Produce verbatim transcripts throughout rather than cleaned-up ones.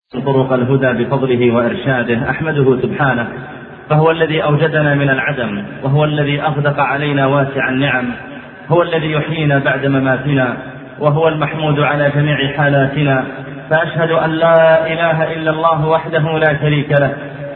طرق الهدى بفضله وإرشاده. أحمده سبحانه، فهو الذي أوجدنا من العدم، وهو الذي أغدق علينا واسع النعم، هو الذي يحيينا بعد مماتنا، وهو المحمود على جميع حالاتنا. فأشهد أن لا إله إلا الله وحده لا شريك له،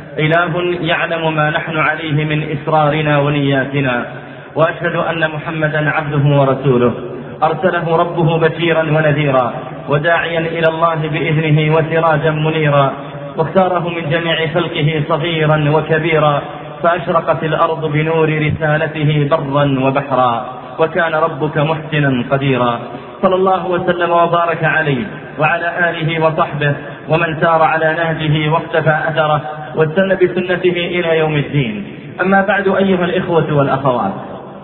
إله يعلم ما نحن عليه من إسرارنا ونياتنا. وأشهد أن محمدا عبده ورسوله، أرسله ربه بشيرا ونذيرا وداعيا إلى الله بإذنه وسراجا منيرا، واختاره من جميع خلقه صغيرا وكبيرا، فأشرقت الأرض بنور رسالته برا وبحرا، وكان ربك محسنا قديرا. صلى الله وسلم وبارك عليه وعلى آله وصحبه ومن سار على نهجه واقتفى أثره واستنى بسنته إلى يوم الدين. أما بعد، أيها الإخوة والأخوات،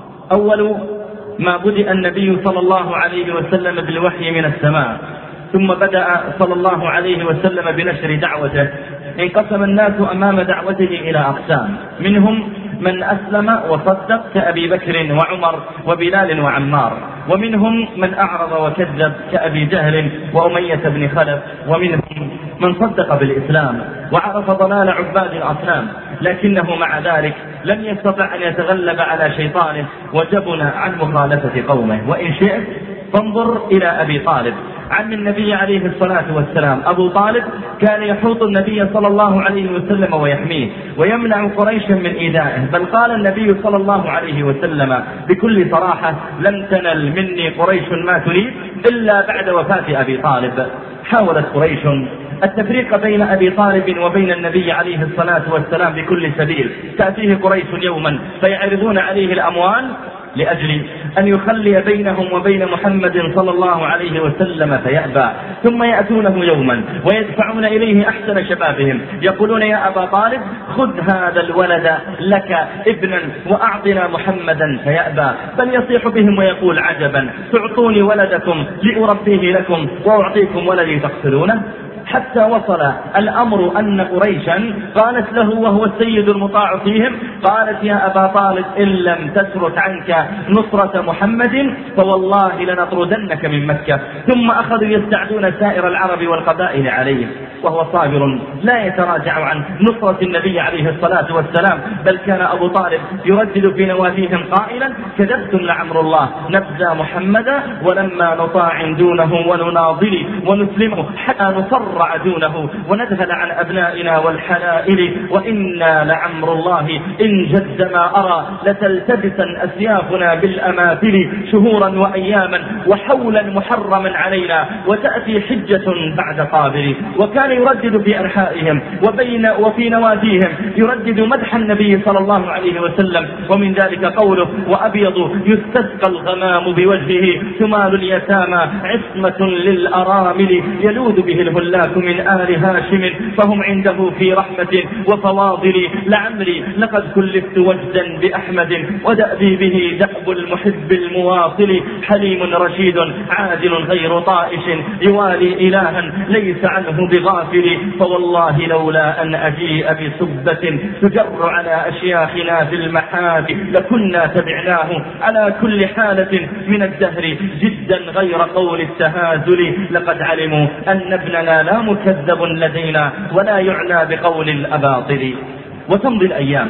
أول ما بدأ النبي صلى الله عليه وسلم بالوحي من السماء، ثم بدأ صلى الله عليه وسلم بنشر دعوته. انقسم الناس أمام دعوته إلى أقسام، منهم من أسلم وصدق كأبي بكر وعمر وبلال وعمار، ومنهم من أعرض وكذب كأبي جهل وأمية بن خلف، ومنهم من صدق بالإسلام وعرف ضلال عباد الأصنام، لكنه مع ذلك لم يستطع أن يتغلب على شيطانه وجبن عن مخالفة قومه. وإن شئت فانظر إلى أبي طالب عم النبي عليه الصلاة والسلام. أبو طالب كان يحوط النبي صلى الله عليه وسلم ويحميه ويمنع قريشا من إيذائه، بل قال النبي صلى الله عليه وسلم بكل صراحة: لم تنل مني قريش ما تريد إلا بعد وفاة أبي طالب. حاولت قريش التفريق بين أبي طالب وبين النبي عليه الصلاة والسلام بكل سبيل. تأتيه قريش يوما فيعرضون عليه الأموال لأجل أن يخلي بينهم وبين محمد صلى الله عليه وسلم فيأبى، ثم يأتونه يوما ويدفعون إليه أحسن شبابهم، يقولون: يا أبا طالب، خذ هذا الولد لك ابنا وأعطنا محمدا فيأبى، بل يصيح بهم ويقول: عجبا، تعطوني ولدكم لأربيه لكم وأعطيكم ولدي تقتلونه. حتى وصل الأمر أن قريشا قالت له وهو السيد المطاع فيهم، قالت: يا أبا طالب، إن لم تترك عنك نصرة محمد فوالله لنطردنك من مكة. ثم أخذوا يستعدون سائر العرب والقبائل عليه، وهو صابر لا يتراجع عن نصرة النبي عليه الصلاة والسلام، بل كان أبو طالب يردد في نوافيهم قائلا: كذبتم لعمر الله، نبذى محمدا ولما نطاع دونه ونناضل ونسلمه حتى نصر دونه وندهل عن أبنائنا والحلائل، وإنا لعمر الله إن جد ما أرى لتلتبسن أسيافنا بالأماثل، شهورا وأياما وحولا محرما علينا وتأتي حجة بعد قابل. وكان يردد في أنحائهم وبين وفي نواديهم يردد مدح النبي صلى الله عليه وسلم، ومن ذلك قوله: وأبيض يستسقى الغمام بوجهه ثمال اليتامى عصمة للأرامل، يلوذ به الهلاك من آل هاشم فهم عنده في رحمة وفواضل. لعمري لقد كلفت وجدا بأحمد ودأبي به دأب المحب المواصل، حليم رشيد عادل غير طائش يوالي إلها ليس عنه بغافل، فوالله لولا أن أجيء بسبة تجر على أشياخنا في المحافل لكنا تبعناه على كل حالة من الدهر جدا غير قول التهازل. لقد علموا أن ابننا لا مكذب لدينا ولا يعنى بقول الأباطل. وتمضي الأيام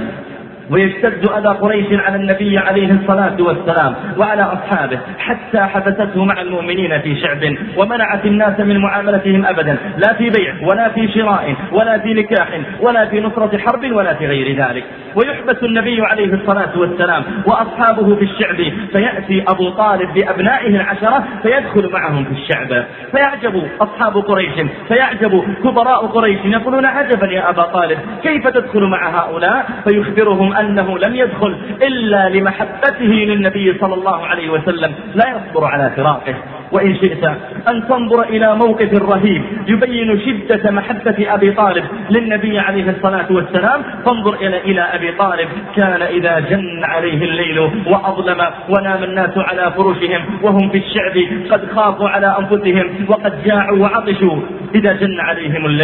ويشتد أذى قريش على النبي عليه الصلاة والسلام وعلى أصحابه، حتى حبسته مع المؤمنين في شعب ومنعت الناس من معاملتهم أبدا، لا في بيع ولا في شراء ولا في نكاح ولا في نصرة حرب ولا في غير ذلك. ويحبس النبي عليه الصلاة والسلام وأصحابه في الشعب، فيأتي أبو طالب بأبنائه العشرة فيدخل معهم في الشعب، فيعجب أصحاب قريش، فيعجب كبراء قريش، يقولون: عجبا يا أبا طالب، كيف تدخل مع هؤلاء؟ فيخبرهم أنه لم يدخل إلا لمحبته للنبي صلى الله عليه وسلم، لا يصبر على فراقه. وإن شئت أن تنظر إلى موقف رهيب يبين شدة محبة أبي طالب للنبي عليه الصلاة والسلام، فانظر إلى إلى أبي طالب. كان إذا جن عليه الليل وأظلم ونام الناس على فرشهم وهم في الشعب قد خافوا على أنفسهم وقد جاعوا وعطشوا، إذا جن عليهم الليل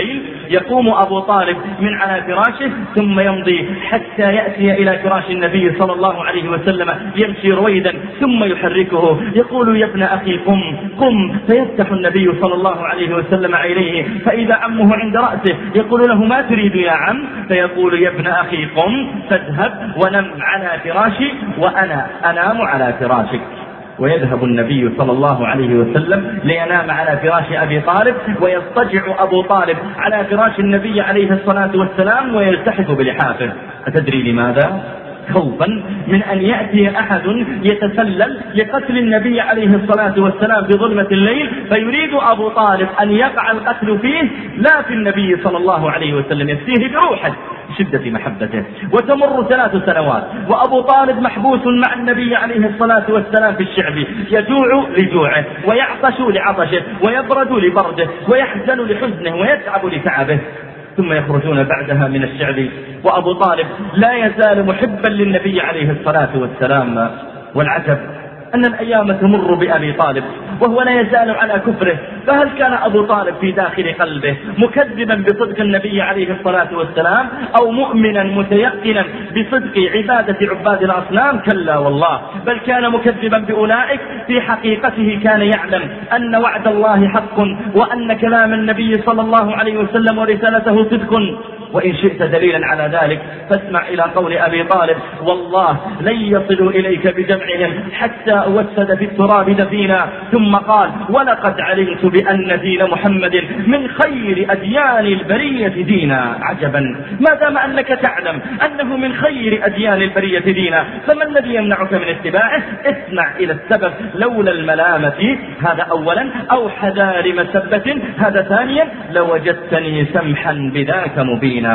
يقوم أبو طالب من على فراشه ثم يمضي حتى يأتي إلى فراش النبي صلى الله عليه وسلم، يمشي رويدا ثم يحركه يقول يا ابن أخي قم قم، فيفتح النبي صلى الله عليه وسلم عينيه فإذا عمه عند رأسه يقول له ما تريد يا عم؟ فيقول يا ابن أخي قم فاذهب ونم على فراشي وأنا أنام على فراشك. ويذهب النبي صلى الله عليه وسلم لينام على فراش أبي طالب، ويضطجع أبو طالب على فراش النبي عليه الصلاة والسلام ويلتحف بلحافه. أتدري لماذا؟ خوفا من أن يأتي أحد يتسلل لقتل النبي عليه الصلاة والسلام في ظلمة الليل، فيريد أبو طالب أن يقع القتل فيه لا في النبي صلى الله عليه وسلم، يفديه بروحه شدة محبته. وتمر ثلاث سنوات وأبو طالب محبوس مع النبي عليه الصلاة والسلام في الشعب، يجوع لجوعه ويعطش لعطشه ويبرد لبرده ويحزن لحزنه ويتعب لتعبه، ثم يخرجون بعدها من الشعب وأبو طالب لا يزال محبا للنبي عليه الصلاة والسلام. والعجب أن الأيام تمر بأبي طالب وهو لا يزال على كفره، فهل كان أبو طالب في داخل قلبه مكذبا بصدق النبي عليه الصلاة والسلام أو مؤمنا متيقنا بصدق عبادة عباد الأصنام؟ كلا والله، بل كان مكذبا بأولئك. في حقيقته كان يعلم أن وعد الله حق وأن كلام النبي صلى الله عليه وسلم ورسالته صدق. وإن شئت دليلا على ذلك فاسمع إلى قول أبي طالب: والله لن يصلوا إليك بجمعهم حتى أوسد في التراب دفينا. ثم قال: ولقد علمت بأن دين محمد من خير أديان البرية دينا. عجبا، ما دام أنك تعلم أنه من خير أديان البرية دينا فما الذي يمنعك من اتباعه؟ اسمع إلى السبب: لولا الملامة هذا أولا، أو حذار مسبة هذا ثانيا، لوجدتني سمحا بذاك مبينا.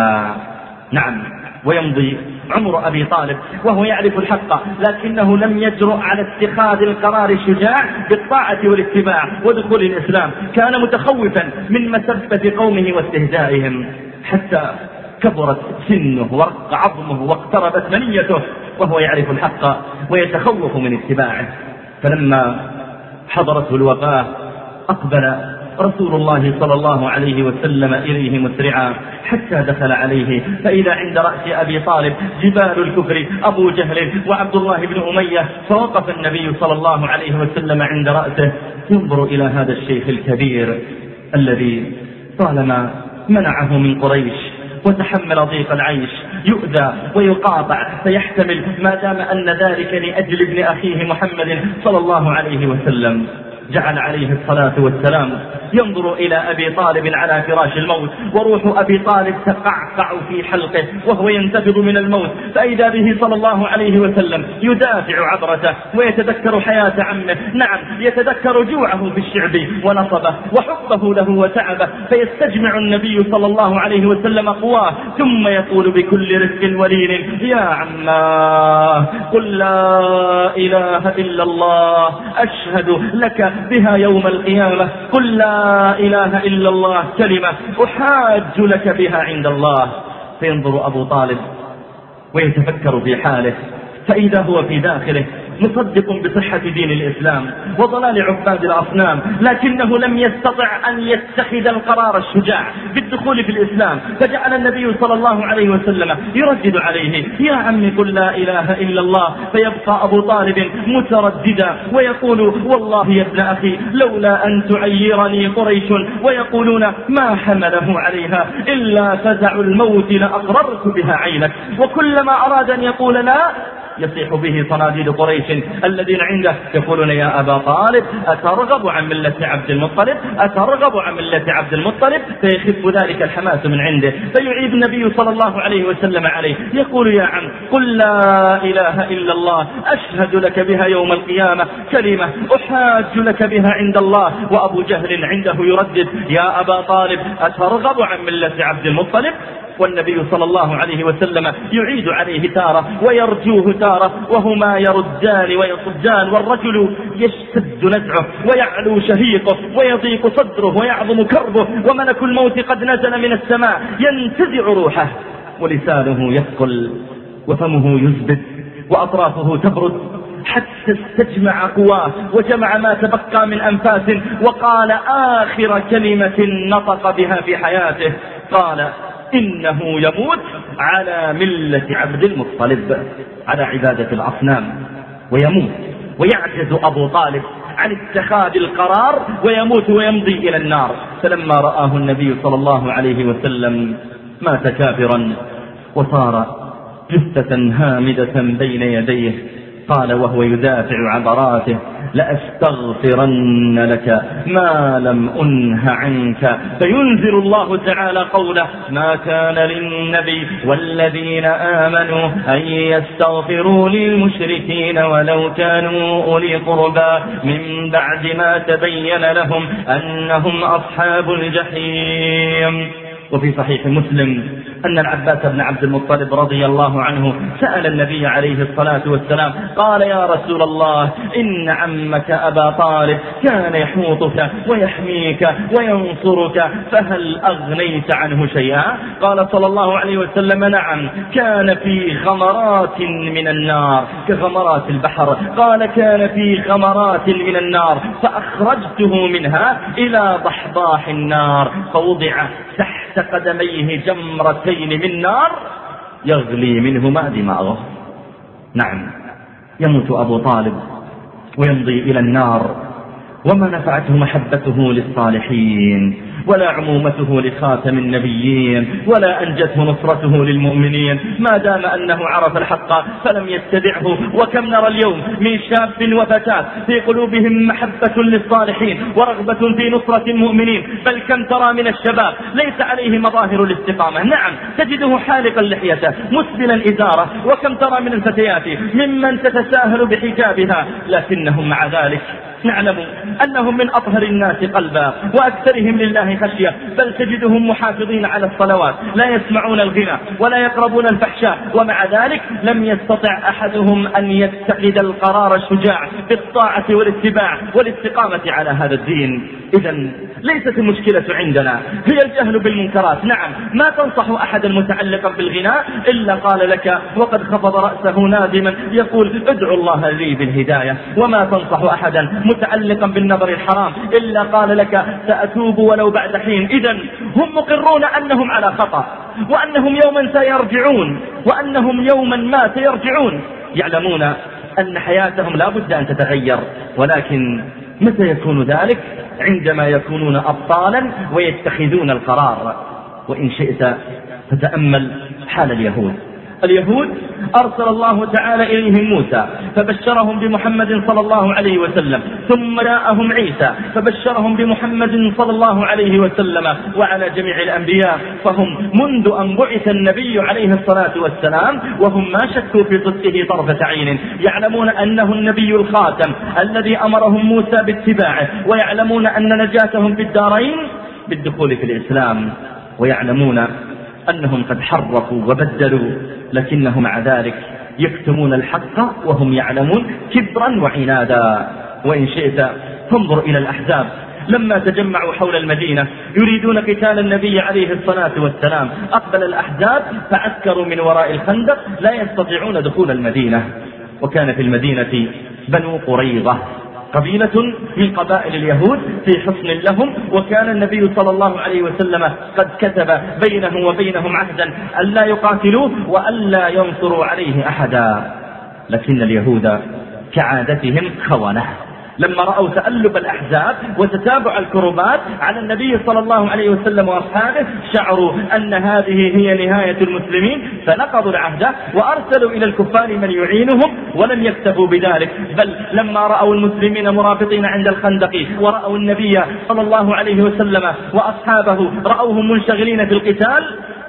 نعم. ويمضي عمر أبي طالب وهو يعرف الحق، لكنه لم يجرؤ على اتخاذ القرار الشجاع بالطاعة والاتباع ودخول الإسلام. كان متخوفا من مسبة قومه واستهزائهم، حتى كبرت سنه ورق عظمه واقتربت منيته وهو يعرف الحق ويتخوف من اتباعه. فلما حضرته الوفاة أقبل رسول الله صلى الله عليه وسلم إليه مسرعا حتى دخل عليه، فإذا عند رأس أبي طالب جبال الكفر أبو جهل وعبد الله بن أمية، فوقف النبي صلى الله عليه وسلم عند رأسه ينظر إلى هذا الشيخ الكبير الذي طالما منعه من قريش وتحمل ضيق العيش، يؤذى ويقاطع فيحتمل ما دام أن ذلك لأجل ابن أخيه محمد صلى الله عليه وسلم. جعل عليه الصلاة والسلام ينظر إلى أبي طالب على فراش الموت، وروح أبي طالب تقعقع في حلقه وهو ينتفض من الموت، فإذا به صلى الله عليه وسلم يدافع عبرته ويتذكر حياة عمه. نعم، يتذكر جوعه في الشعب ونصبه وحبه له وتعبه، فيستجمع النبي صلى الله عليه وسلم قواه ثم يقول بكل رفق ولين: يا عماه قل لا إله إلا الله أشهد لك بها يوم القيامة، قل لا إله إلا الله كلمة أحاج لك بها عند الله. فينظر أبو طالب ويتفكر في حاله، فإذا هو في داخله مصدق بصحة دين الإسلام وضلال عباد الأصنام، لكنه لم يستطع أن يتخذ القرار الشجاع بالدخول في الإسلام. فجعل النبي صلى الله عليه وسلم يردد عليه: يا عم قل لا إله إلا الله. فيبقى أبو طالب مترددا ويقول: والله يا ابن أخي لولا أن تعيرني قريش ويقولون ما حمله عليها إلا فزع الموت لأقررت بها عينك. وكلما أراد أن يقول لا يصيح به صناديد قريش الذين عنده يقولون: يا أبا طالب أترغب عن ملة عبد المطلب أترغب عن ملة عبد المطلب فيخف ذلك الحماس من عنده، فيعيد النبي صلى الله عليه وسلم عليه يقول: يا عم قل لا إله إلا الله أشهد لك بها يوم القيامة كلمة أحاج لك بها عند الله. وأبو جهل عنده يردد: يا أبا طالب أترغب عن ملة عبد المطلب. والنبي صلى الله عليه وسلم يعيد عليه تارة ويرجوه تارة، وهما يردان ويصدان، والرجل يشتد نزعه ويعلو شهيقه ويضيق صدره ويعظم كربه، وملك الموت قد نزل من السماء ينتزع روحه، ولسانه يثقل وفمه يزبد وأطرافه تبرد، حتى استجمع قواه وجمع ما تبقى من أنفاس وقال آخر كلمة نطق بها في حياته: قال إنه يموت على ملة عبد المطلب، على عبادة الأصنام، ويموت ويعجز أبو طالب عن اتخاذ القرار ويموت ويمضي إلى النار. فلما رآه النبي صلى الله عليه وسلم مات كافرا وصار جثة هامدة بين يديه. قال وهو يدافع عبراته: لأستغفرن لك ما لم أنه عنك. فينزل الله تعالى قوله: ما كان للنبي والذين آمنوا أن يستغفروا للمشركين ولو كانوا أولي قربى من بعد ما تبين لهم أنهم أصحاب الجحيم. وفي صحيح مسلم أن العباس بن عبد المطلب رضي الله عنه سأل النبي عليه الصلاة والسلام قال: يا رسول الله، إن عمك أبا طالب كان يحوطك ويحميك وينصرك، فهل أغنيت عنه شيئا؟ قال صلى الله عليه وسلم: نعم، كان في غمرات من النار كغمرات البحر. قال: كان في غمرات من النار فأخرجته منها إلى ضحضاح النار فوضع تحت قدميه جمرتين من نار يغلي منهما دماغه. نعم، يموت أبو طالب ويمضي إلى النار، وما نفعته محبته للصالحين ولا عمومته لخاتم النبيين ولا أنجته نصرته للمؤمنين، ما دام أنه عرف الحق فلم يتبعه. وكم نرى اليوم من شاب وفتاة في قلوبهم محبة للصالحين ورغبة في نصرة المؤمنين، بل كم ترى من الشباب ليس عليه مظاهر الاستقامة. نعم، تجده حالقا لحيته مسبلا إزاره، وكم ترى من الفتيات ممن تتساهل بحجابها، لكنهم مع ذلك نعلم أنهم من أطهر الناس قلبا وأكثرهم لله خشية، بل تجدهم محافظين على الصلوات، لا يسمعون الغنى ولا يقربون الفحشاء، ومع ذلك لم يستطع أحدهم أن يتخذ القرار الشجاع بالطاعة والاتباع والاستقامة على هذا الدين. إذن ليست المشكلة عندنا هي الجهل بالمنكرات. نعم، ما تنصح أحدا متعلقا بالغناء إلا قال لك وقد خفض رأسه نادما يقول: ادعو الله لي بالهداية. وما تنصح أحدا متعلقا بالنظر الحرام إلا قال لك: سأتوب ولو بعد حين. إذن هم مقرون أنهم على خطأ، وأنهم يوما سيرجعون، وأنهم يوما ما سيرجعون، يعلمون أن حياتهم لا بد أن تتغير. ولكن متى يكون ذلك؟ عندما يكونون أبطالا ويتخذون القرار. وإن شئت فتأمل حال اليهود. اليهود أرسل الله تعالى إليهم موسى فبشرهم بمحمد صلى الله عليه وسلم، ثم جاءهم عيسى فبشرهم بمحمد صلى الله عليه وسلم وعلى جميع الأنبياء. فهم منذ أن بعث النبي عليه الصلاة والسلام وهم ما شكوا في صدقه طرفة عين، يعلمون أنه النبي الخاتم الذي أمرهم موسى باتباعه، ويعلمون أن نجاتهم في الدارين بالدخول في الإسلام، ويعلمون أنهم قد حرفوا وبدلوا، لكنهم مع ذلك يكتمون الحق وهم يعلمون كبرا وعنادا. وإن شئت تنظر إلى الأحزاب لما تجمعوا حول المدينة يريدون قتال النبي عليه الصلاة والسلام، أقبل الأحزاب فعسكروا من وراء الخندق لا يستطيعون دخول المدينة. وكان في المدينة بنو قريظة، قبيلة من قبائل اليهود في حصن لهم، وكان النبي صلى الله عليه وسلم قد كتب بينه وبينهم عهدا ألا يقاتلوه وألا ينصروا عليه أحدا. لكن اليهود كعادتهم خونة، لما رأوا تألب الأحزاب وتتابع الكربات على النبي صلى الله عليه وسلم وأصحابه شعروا أن هذه هي نهاية المسلمين، فنقضوا العهد وأرسلوا إلى الكفار من يعينهم. ولم يكتفوا بذلك، بل لما رأوا المسلمين مرابطين عند الخندق ورأوا النبي صلى الله عليه وسلم وأصحابه رأوهم منشغلين في القتال،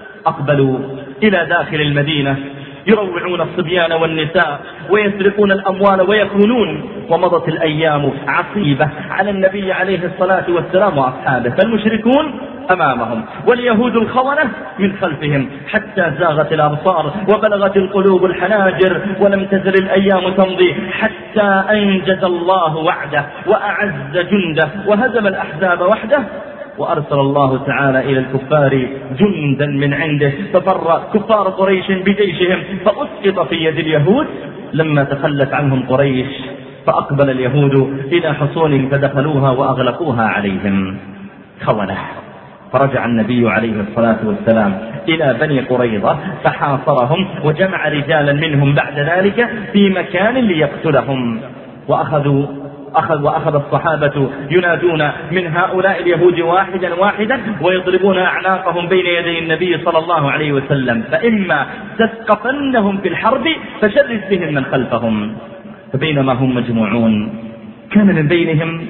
أقبلوا إلى داخل المدينة يروعون الصبيان والنساء ويسرقون الأموال ويخونون. ومضت الأيام عصيبة على النبي عليه الصلاة والسلام وأصحابه، فالمشركون أمامهم واليهود الخونة من خلفهم، حتى زاغت الأبصار وبلغت القلوب الحناجر، ولم تزل الأيام تمضي حتى أنجز الله وعده وأعز جنده وهزم الأحزاب وحده. وأرسل الله تعالى إلى الكفار جندا من عنده، ففر كفار قريش بجيشهم فأسقط في يد اليهود. لما تخلت عنهم قريش فأقبل اليهود إلى حصونهم فدخلوها وأغلقوها عليهم. خونة فرجع النبي عليه الصلاة والسلام إلى بني قريظة فحاصرهم وجمع رجالا منهم بعد ذلك في مكان ليقتلهم. وأخذوا أخذ وأخذ الصحابة ينادون من هؤلاء اليهود واحدا واحدا ويضربون أعناقهم بين يدي النبي صلى الله عليه وسلم، فإما تثقفنهم في الحرب فشرد بهم من خلفهم. فبينما هم مجموعون كان من بينهم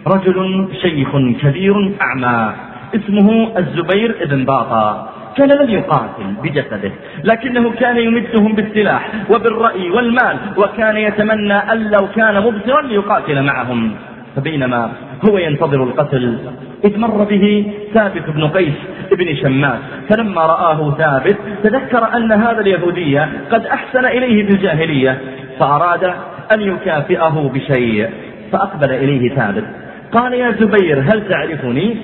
رجل شيخ كبير أعمى اسمه الزبير بن باطا، كان لم يقاتل بجسده لكنه كان يمدهم بالسلاح وبالرأي والمال، وكان يتمنى أن لو كان مبصرا ليقاتل معهم. فبينما هو ينتظر القتل إذ مر به ثابت بن قيس بن شماس، فلما رآه ثابت تذكر أن هذا اليهودي قد أحسن إليه في الجاهلية فأراد أن يكافئه بشيء، فأقبل إليه ثابت قال: يا زبير هل تعرفني؟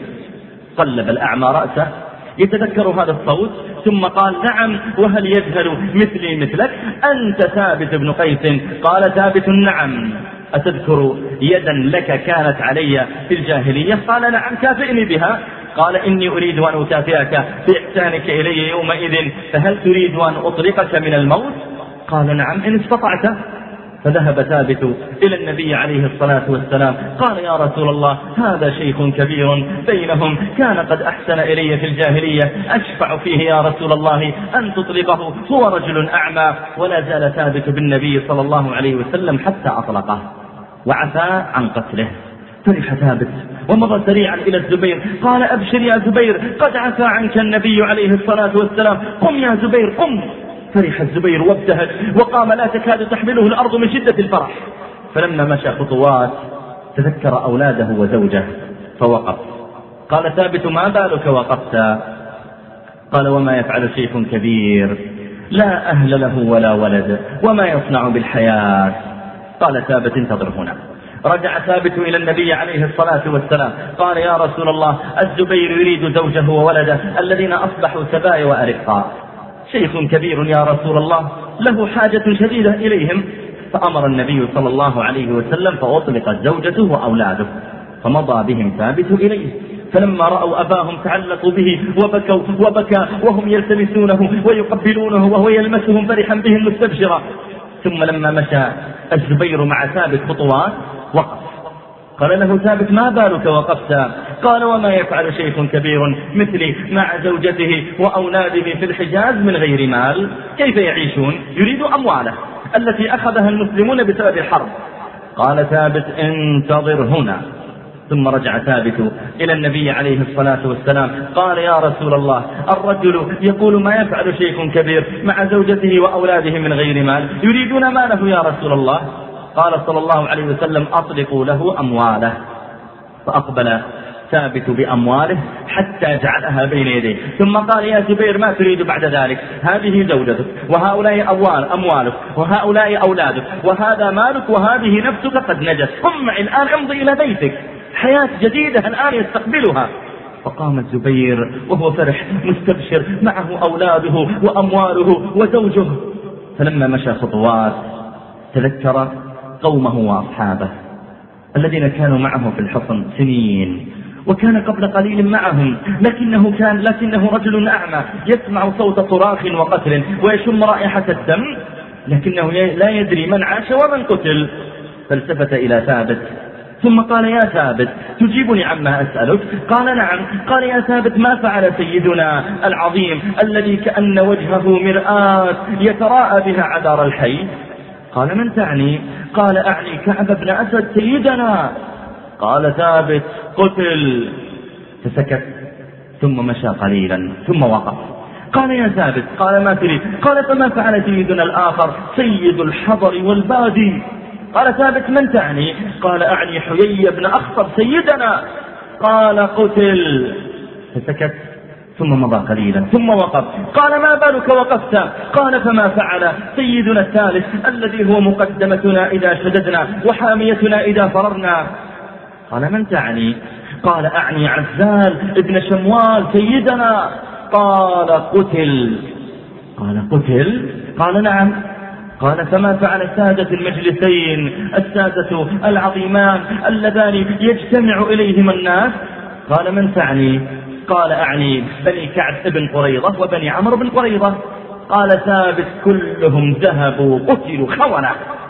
قلب الأعمى رأسه يتذكر هذا الصوت ثم قال: نعم، وهل يجهل مثلي مثلك؟ أنت ثابت بن قيس؟ قال ثابت: نعم. أتذكر يدا لك كانت علي في الجاهلية؟ قال: نعم، كافئني بها. قال: إني أريد أن أكافئك بإحسانك إلي يومئذ، فهل تريد أن أطلقك من الموت؟ قال: نعم إن استطعت. فذهب ثابت إلى النبي عليه الصلاة والسلام قال: يا رسول الله، هذا شيخ كبير بينهم كان قد أحسن إلي في الجاهلية، أشفع فيه يا رسول الله أن تطلقه، هو رجل أعمى. ولا زال ثابت بالنبي صلى الله عليه وسلم حتى أطلقه وعفى عن قتله. فرح ثابت ومضى سريعا إلى الزبير قال: أبشر يا زبير، قد عفى عنك النبي عليه الصلاة والسلام، قم يا زبير قم. فرح الزبير وابتهج وقام لا تكاد تحمله الأرض من شدة الفرح. فلما مشى خطوات تذكر أولاده وزوجه فوقف. قال ثابت: ما بالك وقفت؟ قال: وما يفعل شيخ كبير لا أهل له ولا ولد، وما يصنع بالحياة؟ قال ثابت: انتظر هنا. رجع ثابت إلى النبي عليه الصلاة والسلام قال: يا رسول الله، الزبير يريد زوجه وولده الذين أصبحوا سبايا وأرقاء، شيخ كبير يا رسول الله له حاجة شديدة إليهم. فأمر النبي صلى الله عليه وسلم فأطلقت زوجته وأولاده، فمضى بهم ثابت إليه. فلما رأوا أباهم تعلقوا به وبكوا وبكى وهم يلتمسونه ويقبلونه وهو يلمسهم فرحا بهم مستبشرا. ثم لما مشى الزبير مع ثابت خطوات وقف. قال له ثابت: ما بالك وقفت؟ قال: وما يفعل شيخ كبير مثلي مع زوجته وأولاده في الحجاز من غير مال؟ كيف يعيشون؟ يريد أمواله التي أخذها المسلمون بسبب الحرب. قال ثابت: انتظر هنا. ثم رجع ثابت إلى النبي عليه الصلاة والسلام قال: يا رسول الله، الرجل يقول ما يفعل شيخ كبير مع زوجته وأولاده من غير مال، يريدون ماله يا رسول الله. قال صلى الله عليه وسلم: أطلقوا له أمواله. فأقبل ثابت بأمواله حتى جعلها بين يديه، ثم قال: يا زبير، ما تريد بعد ذلك؟ هذه زوجتك وهؤلاء أموال أموالك وهؤلاء أولادك وهذا مالك وهذه نفسك قد نجت، قم معي الآن، امضي إلى بيتك، حياة جديدة الآن يستقبلها. فقام الزبير وهو فرح مستبشر، معه أولاده وأمواله وزوجه. فلما مشى خطوات تذكر قومه وأصحابه الذين كانوا معه في الحصن سنين، وكان قبل قليل معهم، لكنه كان لكنه رجل أعمى يسمع صوت صراخ وقتل ويشم رائحة الدم، لكنه لا يدري من عاش ومن قتل. فالتفت إلى ثابت ثم قال: يا ثابت، تجيبني عما أسألك؟ قال: نعم. قال: يا ثابت، ما فعل سيدنا العظيم الذي كأن وجهه مرآة يتراءى بها عذار الحي؟ قال: من تعني؟ قال: أعني كعب بن أسد سيدنا. قال ثابت: قتل. فسكت ثم مشى قليلا ثم وقف. قال: يا ثابت. قال: ما تريد؟ قال: فما فعل سيدنا الآخر سيد الحضر والبادي؟ قال ثابت: من تعني؟ قال: أعني حيي بن أخطب سيدنا. قال: قتل. فسكت ثم مضى قليلا ثم وقف. قال: ما بالك وقفت؟ قال: فما فعل سيدنا الثالث الذي هو مقدمتنا إذا شددنا وحاميتنا إذا فررنا؟ قال: من تعني؟ قال: أعني عزال ابن شموال سيدنا. قال: قتل. قال: قتل؟ قال: نعم. قال: فما فعل السادة المجلسين السادة العظيمان اللذان يجتمع إليهما الناس؟ قال: من تعني؟ قال أعني بني كعب بن قريظة وبني عمرو بن قريظة. قال ثابت كلهم ذهبوا قتلوا خونة.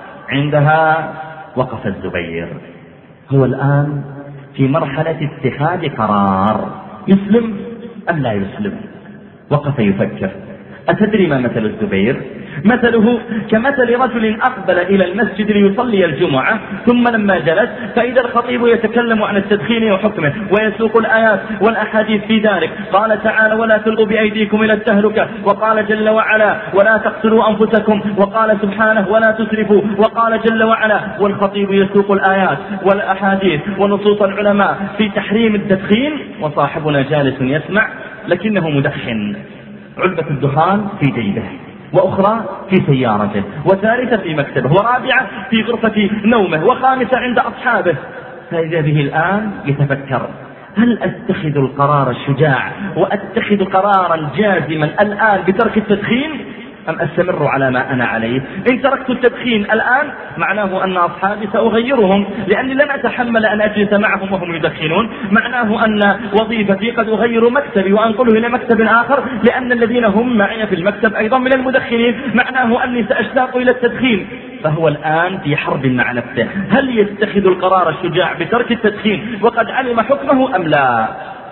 عندها وقف الزبير. هو الآن في مرحلة اتخاذ قرار، يسلم أم لا يسلم؟ وقف يفكر. أتدري ما مثل الزبير؟ مثله كمثل رجل أقبل إلى المسجد ليصلي الجمعة، ثم لما جلس فإذا الخطيب يتكلم عن التدخين وحكمه ويسوق الآيات والأحاديث في ذلك. قال تعالى: ولا تلقوا بأيديكم إلى التهلكة، وقال جل وعلا: ولا تقتلوا أنفسكم، وقال سبحانه: ولا تسرفوا، وقال جل وعلا. والخطيب يسوق الآيات والأحاديث ونصوص العلماء في تحريم التدخين، وصاحبنا جالس يسمع لكنه مدخن، علبة الدخان في جيبه، وأخرى في سيارته، وثالثة في مكتبه، ورابعة في غرفة نومه، وخامسة عند أصحابه. فإذا به الآن يتفكر: هل أتخذ القرار الشجاع وأتخذ قرارا جازما الآن بترك التدخين، أم أستمر على ما أنا عليه؟ إن تركت التدخين الآن معناه أن أصحابي سأغيرهم، لأني لن أتحمل أن أجلس معهم وهم يدخنون. معناه أن وظيفتي قد أغير مكتبي وأنقله إلى مكتب آخر، لأن الذين هم معي في المكتب أيضا من المدخنين. معناه أني سأشتاق إلى التدخين. فهو الآن في حرب مع نفسه: هل يتخذ القرار الشجاع بترك التدخين وقد علم حكمه أم لا؟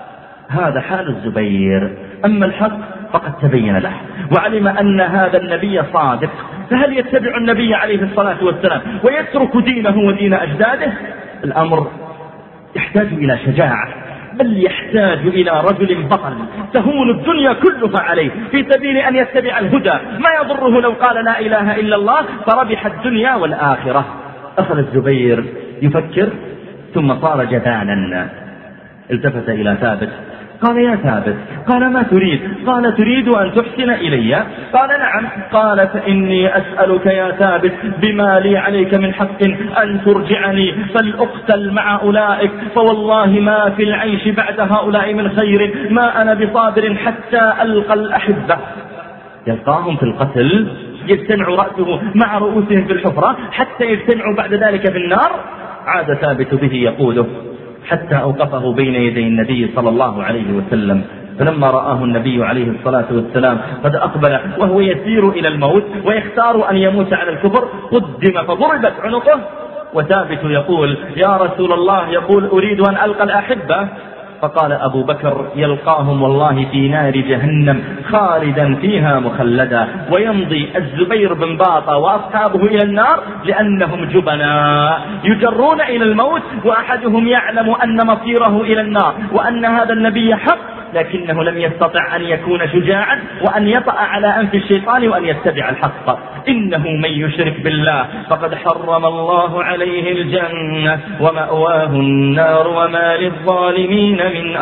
هذا حال الزبير. أما الحق فقد تبين له، وعلم أن هذا النبي صادق. فهل يتبع النبي عليه الصلاة والسلام ويترك دينه ودين أجداده؟ الأمر يحتاج إلى شجاعة، بل يحتاج إلى رجل بطل تهون الدنيا كلها عليه في سبيل أن يتبع الهدى. ما يضره لو قال لا إله إلا الله فربح الدنيا والآخرة. أخذ الزبير يفكر، ثم صار جبانا. التفت إلى ثابت قال: يا ثابت. قال: ما تريد؟ قال: تريد أن تحسن إلي؟ قال: نعم. قال: فإني أسألك يا ثابت بما لي عليك من حق أن ترجعني فلأقتل مع أولئك، فوالله ما في العيش بعد هؤلاء من خير، ما أنا بصابر حتى ألقى الأحبة. يلقاهم في القتل، يجتمع رأسه مع رؤوسهم في الحفرة حتى يجتمعوا بعد ذلك في النار. عاد ثابت به يقوده حتى أوقفه بين يدي النبي صلى الله عليه وسلم. فلما رآه النبي عليه الصلاة والسلام قد أقبل وهو يسير إلى الموت ويختار أن يموت على الكفر، قدم فضربت عنقه، وثابت يقول: يا رسول الله، يقول: أريد أن ألقى الأحبة. فقال أبو بكر: يلقاهم والله في نار جهنم خالدا فيها مخلدا. ويمضي الزبير بن باطة وأصحابه إلى النار لأنهم جبناء يجرون إلى الموت، وأحدهم يعلم أن مصيره إلى النار وأن هذا النبي حق، لكنه لم يستطع أن يكون شجاعا وأن يطأ على أنف الشيطان وأن يتبع الحق. إنه من يشرك بالله فقد حرم الله عليه الجنة ومأواه النار وما للظالمين من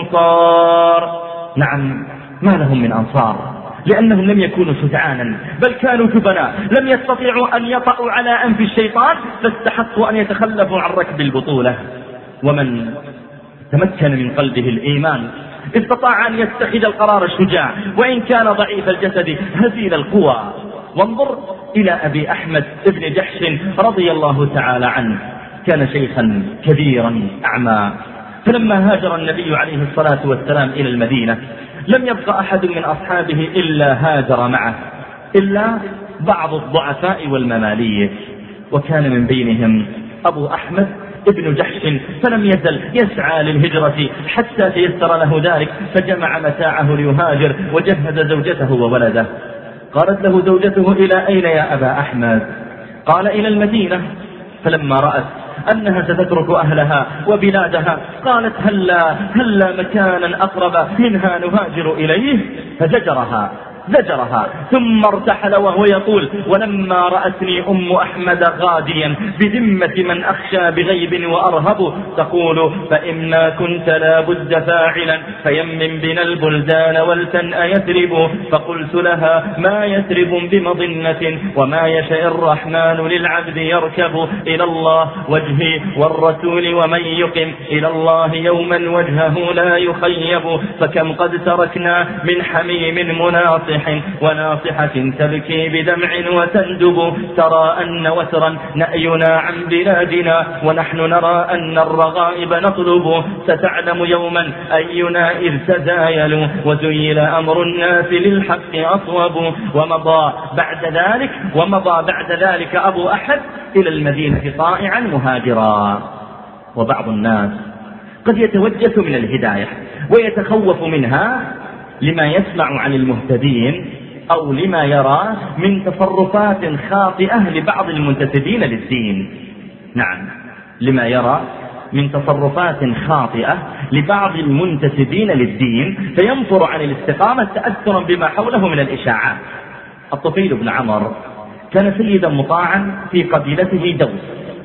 أنصار. نعم، ما لهم من أنصار، لأنهم لم يكونوا شجعانا بل كانوا جبناء، لم يستطيعوا أن يطأوا على أنف الشيطان، فاستحقوا أن يتخلفوا عن ركب البطولة. ومن تمكن من قلبه الإيمان استطاع أن يتخذ القرار الشجاع وإن كان ضعيف الجسد هزيل القوى. وانظر إلى أبي أحمد ابن جحش رضي الله تعالى عنه، كان شيخا كبيرا أعمى، فلما هاجر النبي عليه الصلاة والسلام إلى المدينة لم يبقى أحد من أصحابه إلا هاجر معه، إلا بعض الضعفاء والمماليك، وكان من بينهم أبو أحمد ابن جحش، فلم يزل يسعى للهجرة حتى تيسر له ذلك، فجمع متاعه ليهاجر وجهز زوجته وولده. قالت له زوجته: إلى أين يا أبا أحمد؟ قال: إلى المدينة. فلما رأت أنها ستترك أهلها وبلادها قالت: هلا هلا مكانا أقرب منها نهاجر إليه، فزجرها زجرها ثم ارتحل وهو يقول: ولما رأتني أم أحمد غاديا بذمة من أخشى بغيب وأرهب تقول: فإما كنت لا بد فاعلا فيمن بنا البلدان ولتن أيثرب، فقلت لها: ما يثرب بمظنة وما يشاء الرحمن للعبد يركب، إلى الله وجهي والرسول ومن يقم إلى الله يوما وجهه لا يخيب، فكم قد تركنا من حميم مناصر ناصح وناصحة تبكي بدمع وتندب، ترى أن وترا نأينا عن بلادنا ونحن نرى أن الرغائب نطلب، ستعلم يوما أينا إذ تزايل وزيل أمر الناس للحق أصوب. ومضى بعد ذلك ومضى بعد ذلك أبو أحد إلى المدينة طائعا مهاجرا. وبعض الناس قد يتوجس من الهداية ويتخوف منها لما يسمع عن المهتدين أو لما يرى من تصرفات خاطئة لبعض المنتسبين للدين. نعم، لما يرى من تصرفات خاطئة لبعض المنتسبين للدين فينفر عن الاستقامة تأثرا بما حوله من الإشاعات. الطفيل بن عمر كان سيدا مطاعا في قبيلته دوس،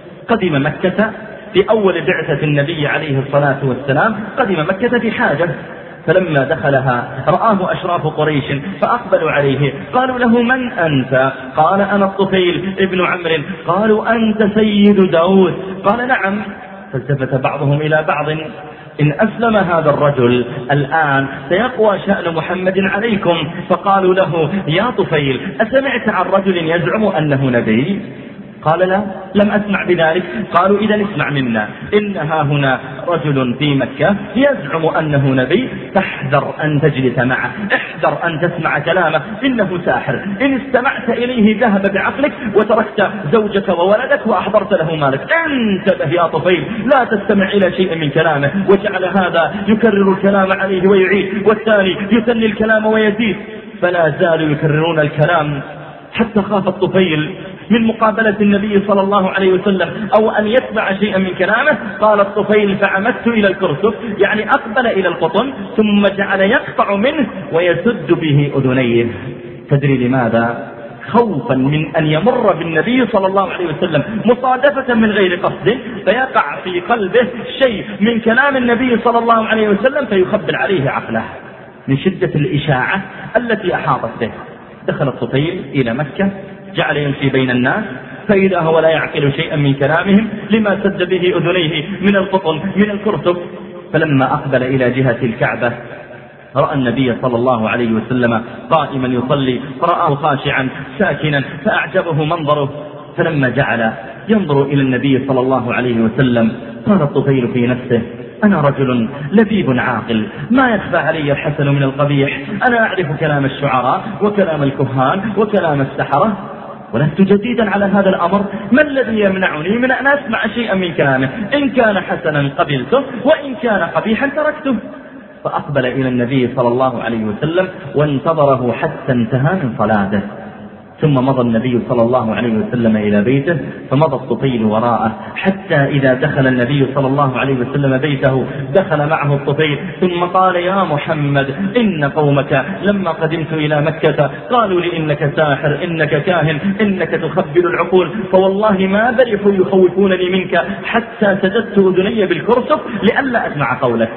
قدم مكة في أول بعثة النبي عليه الصلاة والسلام، قدم مكة في حاجة، فلما دخلها رآه أشراف قريش فأقبلوا عليه، قالوا له: من أنت؟ قال: أنا الطفيل ابن عمرو. قالوا: أنت سيد دوس؟ قال: نعم. فالتفت بعضهم إلى بعض: إن أسلم هذا الرجل الآن سيقوى شأن محمد عليكم. فقالوا له: يا طفيل، أسمعت عن رجل يزعم أنه نبي؟ قال: لا، لم أسمع بذلك. قالوا: إذا اسمع منا، إنها هنا رجل في مكة يزعم أنه نبي، فاحذر أن تجلس معه، احذر أن تسمع كلامه، إنه ساحر، إن استمعت إليه ذهب بعقلك وتركت زوجك وولدك وأحضرت له مالك. انتبه يا طفيل، لا تستمع إلى شيء من كلامه. وجعل هذا يكرر الكلام عليه ويعيد، والثاني يثني الكلام ويزيد، فلا زالوا يكررون الكلام حتى خاف الطفيل من مقابلة النبي صلى الله عليه وسلم أو أن يتبع شيئا من كلامه. قال الطفيل: فعمدت إلى الكرسف، يعني أقبل إلى القطن، ثم جعل يقطع منه ويسد به أذنيه. تدري لماذا؟ خوفا من أن يمر بالنبي صلى الله عليه وسلم مصادفة من غير قصد فيقع في قلبه شيء من كلام النبي صلى الله عليه وسلم فيخبل عليه عقله من شدة الإشاعة التي أحاطت به. دخل الطفيل إلى مكة، جعل يمشي بين الناس، فإذا هو لا يعقل شيئا من كلامهم لما سد به أذنيه من القطن من الكرسف. فلما أقبل إلى جهة الكعبة رأى النبي صلى الله عليه وسلم قائما يصلي، فرآه خاشعا ساكنا فأعجبه منظره، فلما جعل ينظر إلى النبي صلى الله عليه وسلم قال الطفيل في نفسه: أنا رجل لبيب عاقل، ما يخفى علي الحسن من القبيح، أنا أعرف كلام الشعراء وكلام الكهان وكلام السحرة، ولست جديدا على هذا الأمر، ما الذي يمنعني من أن أسمع شيئا من كلامه؟ إن كان حسنا قبلته، وإن كان قبيحا تركته. فأقبل إلى النبي صلى الله عليه وسلم وانتظره حتى انتهى من صلاته، ثم مضى النبي صلى الله عليه وسلم إلى بيته، فمضى الطفيل وراءه حتى إذا دخل النبي صلى الله عليه وسلم بيته دخل معه الطفيل، ثم قال: يا محمد، إن قومك لما قدمت إلى مكة قالوا لي إنك ساحر، إنك كاهن، إنك تخبل العقول، فوالله ما برحوا يخوفونني منك حتى سددت أذني بالكرسف لئلا أسمع قولك،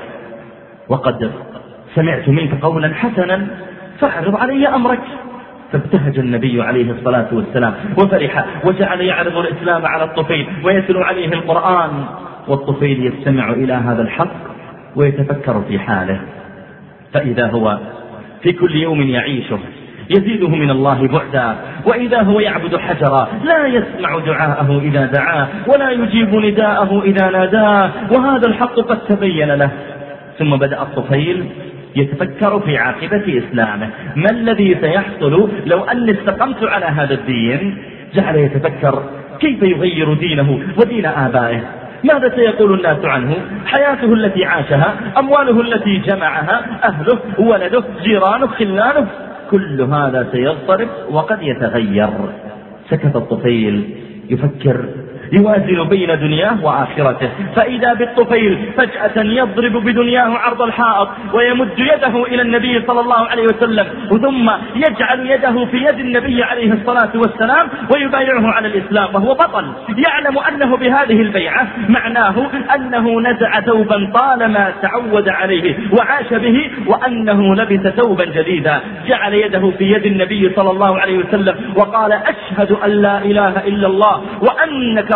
وقد سمعت منك قولا حسنا فاعرض علي أمرك. فابتهج النبي عليه الصلاة والسلام وفرح، وجعل يعرض الإسلام على الطفيل ويتلو عليه القرآن، والطفيل يستمع إلى هذا الحق ويتفكر في حاله، فإذا هو في كل يوم يعيشه يزيده من الله بعدا، وإذا هو يعبد حجرا لا يسمع دعاءه إذا دعاه ولا يجيب نداءه إذا ناداه، وهذا الحق قد تبين له. ثم بدأ الطفيل يتفكر في عاقبة إسلامه، ما الذي سيحصل لو أن استقمت على هذا الدين؟ جعل يتفكر كيف يغير دينه ودين آبائه، ماذا سيقول الناس عنه، حياته التي عاشها، أمواله التي جمعها، أهله، ولده، جيرانه، خلانه، كل هذا سيضطرب وقد يتغير. سكت الطفيل يفكر يوازن بين دنياه وآخرته، فإذا بالطفيل فجأة يضرب بدنياه عرض الحائط ويمد يده إلى النبي صلى الله عليه وسلم، ثم يجعل يده في يد النبي عليه الصلاة والسلام ويبايعه على الإسلام، وهو بطل يعلم أنه بهذه البيعة معناه أنه نزع ثوبا طالما تعود عليه وعاش به، وأنه لبس ثوبا جديدا. جعل يده في يد النبي صلى الله عليه وسلم وقال: أشهد أن لا إله إلا الله وأنك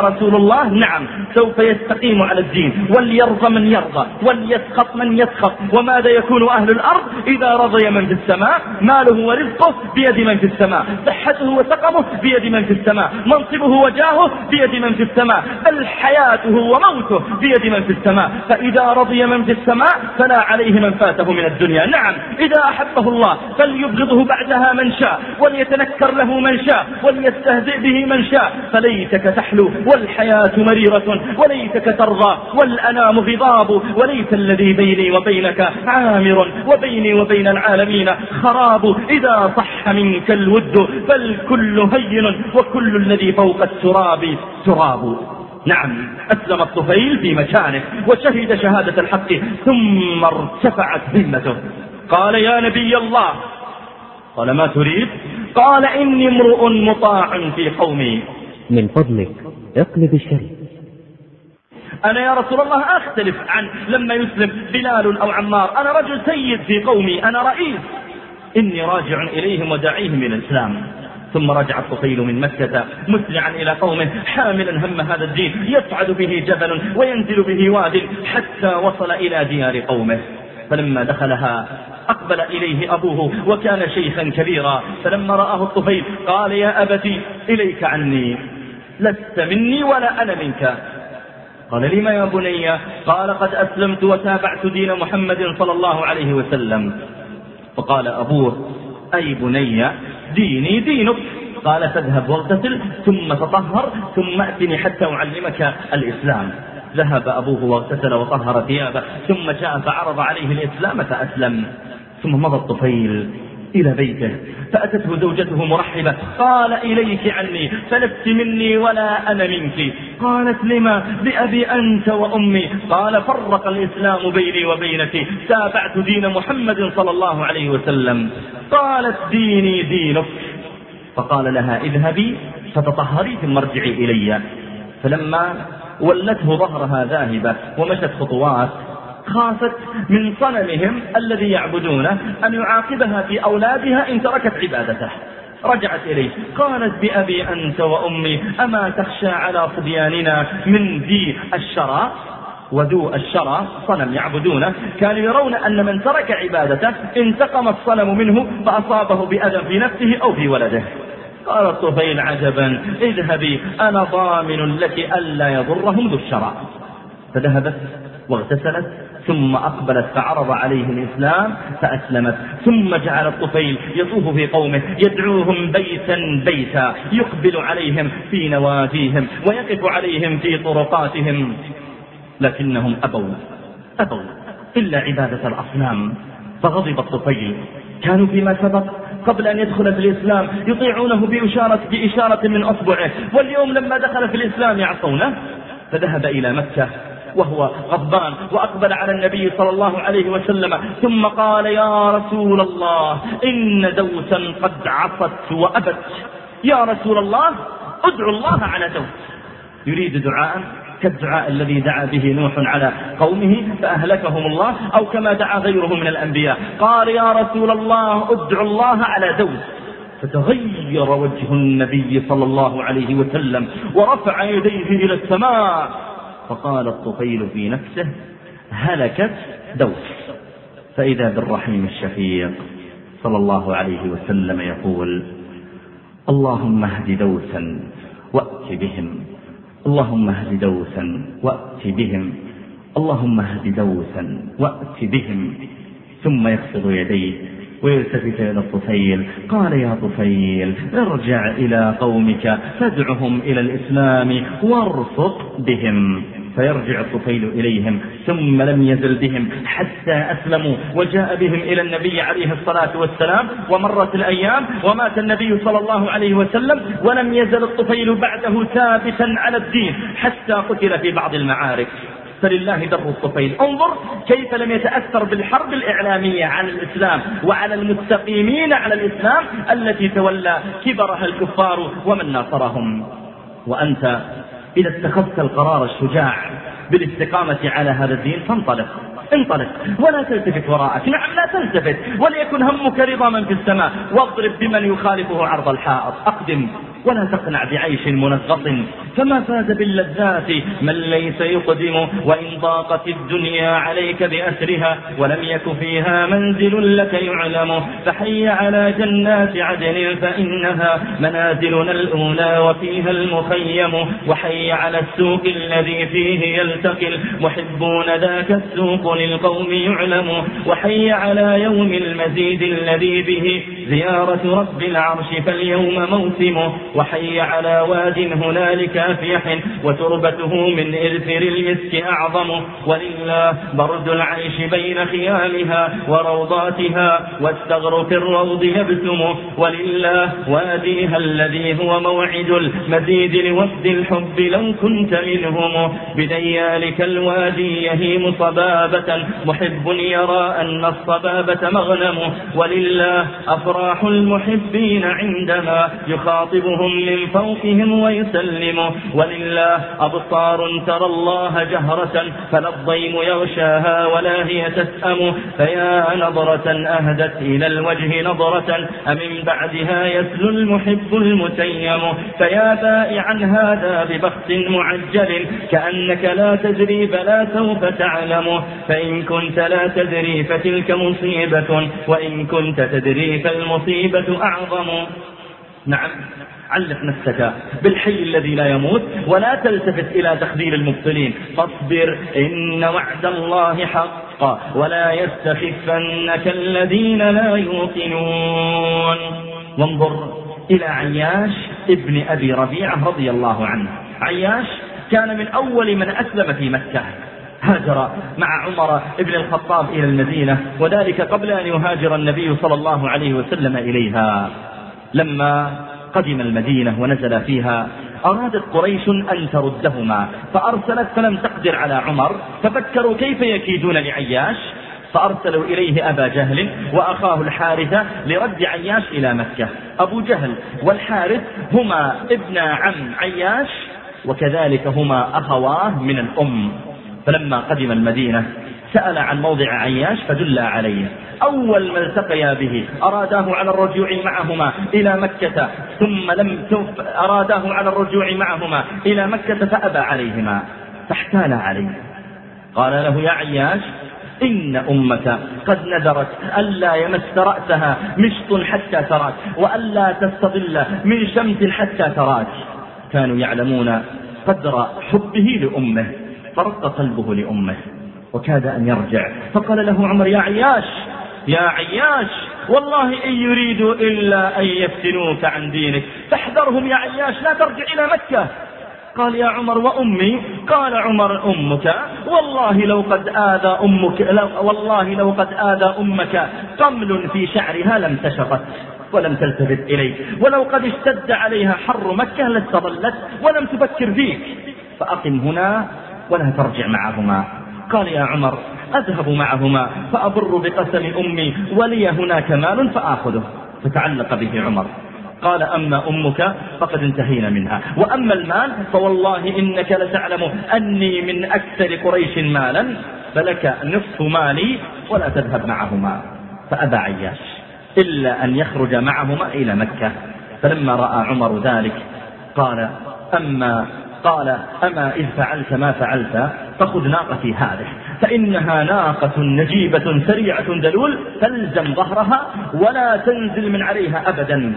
رسول الله نعم سوف يستقيم على الدين، وليرضى من يرضى وليسخط من يسخط. وماذا يكون أهل الأرض إذا رضي من في السماء؟ ماله ورزقه بيد من في السماء، صحته وسقمه بيد من في السماء، منصبه وجاهه بيد من في السماء، بل حياته وموته بيد من في السماء. فإذا رضي من في السماء فلا عليه من فاته من الدنيا. نعم إذا أحبه الله فليبغضه بعدها من شاء، وليتنكر له من شاء، وليستهزئ به من شاء. فليتك تحلو والحياة مريرة، وليتك ترضى والأنام غضاب، وليت الذي بيني وبينك عامر، وبيني وبين العالمين خراب. إذا صح منك الود فالكل هين، وكل الذي فوق التراب تراب. نعم أسلم الطفيل في مكانه وشهد شهادة الحق، ثم ارتفعت همته. قال يا نبي الله. قال ما تريد؟ قال إني امرؤ مطاع في قومي. من فضلك اقلب الشريف. أنا يا رسول الله أختلف عن لما يسلم بلال أو عمار، أنا رجل سيد في قومي، أنا رئيس. إني راجع إليهم وداعيهم إلى الإسلام. ثم رجع الطفيل من مكة مسرعا إلى قومه حاملا هم هذا الدين، يصعد به جبل وينزل به واد حتى وصل إلى ديار قومه. فلما دخلها أقبل إليه أبوه وكان شيخا كبيرا، فلما رآه الطفيل قال يا أبتي إليك عني، لست مني ولا أنا منك. قال لما يا بني؟ قال قد أسلمت وتابعت دين محمد صلى الله عليه وسلم. فقال أبوه أي بني ديني دينك. قال تذهب واغتسل ثم تطهر ثم أتني حتى أعلمك الإسلام. ذهب أبوه واغتسل وطهر ثيابه ثم جاء فعرض عليه الإسلام فأسلم. ثم مضى الطفيل إلى بيته فأتته زوجته مرحبة، قال إليك عني فلست مني ولا أنا منك. قالت لما؟ بأبي أنت وأمي. قال فرق الإسلام بيني وبينك، تابعت دين محمد صلى الله عليه وسلم. قالت ديني دينك. فقال لها اذهبي فتطهري ثم ارجعي إلي. فلما ولته ظهرها ذاهبة ومشت خطوات خافت من صنمهم الذي يعبدونه أن يعاقبها في أولادها إن تركت عبادته. رجعت إليه قالت بأبي أنت وأمي أما تخشى على صبياننا من ذي الشرى؟ وذو الشرى صنم يعبدونه، كانوا يرون أن من ترك عبادته انتقم الصنم منه فأصابه بأذى في نفسه أو في ولده. قال الطفيل عجبا اذهبي أنا ضامن لك ألا يضرهم ذو الشرى. فذهبت واغتسلت ثم أقبلت فعرض عليه الإسلام فأسلمت. ثم جعل الطفيل يطوف في قومه يدعوهم بيتا بيتا، يقبل عليهم في نواديهم ويقف عليهم في طرقاتهم، لكنهم أبوا أبوا إلا عبادة الأصنام. فغضب الطفيل. كانوا فيما سبق قبل أن يدخل في الإسلام يطيعونه بإشارة, بإشارة من أصبعه، واليوم لما دخل في الإسلام يعصونه. فذهب إلى مكة وهو غضبان وأقبل على النبي صلى الله عليه وسلم ثم قال يا رسول الله إن دوسا قد عصت وأبت. يا رسول الله ادعو الله على دوس. يريد دعاء كالدعاء الذي دعا به نوح على قومه فأهلكهم الله، أو كما دعا غيره من الأنبياء. قال يا رسول الله ادعو الله على دوس. فتغير وجه النبي صلى الله عليه وسلم ورفع يديه إلى السماء. فقال الطفيل في نفسه هلكت دوس. فإذا بالرحيم الشفيق صلى الله عليه وسلم يقول اللهم اهد دوسا وأت بهم، اللهم اهد دوسا وأت بهم، اللهم اهد دوسا وأت بهم. ثم يخفض يديه ويلتفت إلى الطفيل قال يا طفيل ارجع إلى قومك فادعهم إلى الإسلام وارفق بهم. فيرجع الطفيل إليهم ثم لم يزل بهم حتى أسلموا وجاء بهم إلى النبي عليه الصلاة والسلام. ومرت الأيام ومات النبي صلى الله عليه وسلم ولم يزل الطفيل بعده ثابتا على الدين حتى قتل في بعض المعارك. فلله در الطفيل. انظر كيف لم يتأثر بالحرب الإعلامية عن الإسلام وعلى المستقيمين على الإسلام التي تولى كبرها الكفار ومن ناصرهم. وأنت إذا اتخذت القرار الشجاع بالاستقامة على هذا الدين فانطلق انطلق ولا تلتفت وراءك. نعم لا تلتفت، وليكن همك رضا من في السماء واضرب بمن يخالفه عرض الحائط. أقدم ولا تقنع بعيش منغص، فما فاز باللذات من ليس يقدم. وإن ضاقت الدنيا عليك بأسرها ولم يك فيها منزل لك يعلم، فحي على جنات عدن فإنها منازلنا الأولى وفيها المخيم. وحي على السوق الذي فيه يلتقي المحبون ذاك السوق للقوم يعلم. وحي على يوم المزيد الذي به زيارة رب العرش فاليوم موسمه. وحي على واد هنالك أفيح وتربته من إذفر المسك أعظم. ولله برد العيش بين خيامها وروضاتها والثغر في الروض يبسم. ولله واديها الذي هو موعد المزيد لوفد الحب لو كنت منهم. بديالك الوادي يهيم صبابة محب يرى أن الصبابة مغنم. ولله أفراح المحبين عندما يخاطبهم من فوقهم ويسلم. ولله أبصار ترى الله جهرة فلا الضيم يغشاها ولا هي تسأم. فيا نظرة أهدت إلى الوجه نظرة أمن بعدها يسلو المحب المتيم. فيا بائعا هذا ببخت معجل كأنك لا تدري بلا سوف تعلم. فإن كنت لا تدري فتلك مصيبة وإن كنت تدري فالمصيبة أعظم. نعم، علق نفسك بالحي الذي لا يموت ولا تلتفت إلى تخذيل المبطلين. فاصبر إن وعد الله حق ولا يستخفنك الذين لا يوقنون. وانظر إلى عياش ابن أبي ربيعة رضي الله عنه. عياش كان من أول من أسلم في مكة، هاجر مع عمر ابن الخطاب إلى المدينة، وذلك قبل أن يهاجر النبي صلى الله عليه وسلم إليها. لما قدم المدينة ونزل فيها أرادت قريش أن تردهما فأرسلت فلم تقدر على عمر، ففكروا كيف يكيدون لعياش، فأرسلوا إليه أبا جهل وأخاه الحارث لرد عياش إلى مكة. أبو جهل والحارث هما ابن عم عياش وكذلك هما أخواه من الأم. فلما قدم المدينة سأل عن موضع عياش فدل عليه. أول ما التقيا به أراداه على الرجوع معهما إلى مكة، ثم لم أراداه على الرجوع معهما إلى مكة فأبى عليهما، فاحتال عليه. قال له: يا عياش، إن أمك قد نذرت ألا يمس رأسها مشط حتى تراك وألا تستظل من شمس حتى تراك. كانوا يعلمون قدر حبه لأمه، فرق قلبه لأمه وكاد أن يرجع، فقال له عمر: يا عياش يا عياش، والله إن يريدوا إلا أن يفتنوك عن دينك، فاحذرهم يا عياش، لا ترجع إلى مكة. قال: يا عمر وأمي؟ قال عمر: أمك والله لو قد آذى أمك لو والله لو قد آذى أمك قمل في شعرها لم تشقت ولم تلتفت إليك، ولو قد اشتد عليها حر مكة لاستظلت ولم تفكر فيك، فأقم هنا ولا ترجع معهما. قال: يا عمر، أذهب معهما فأبر بقسم أمي ولي هناك مال فآخذه. فتعلق به عمر. قال: أما أمك فقد انتهينا منها، وأما المال فوالله إنك لتعلم أني من أكثر قريش مالا، فلك نصف مالي ولا تذهب معهما. فأبى عياش إلا أن يخرج معهما إلى مكة. فلما رأى عمر ذلك قال: أما قال أما إذ فعلت ما فعلت فخذ ناقتي هذه، فإنها ناقة نجيبة سريعة دلول، فالزم ظهرها ولا تنزل من عليها أبدا،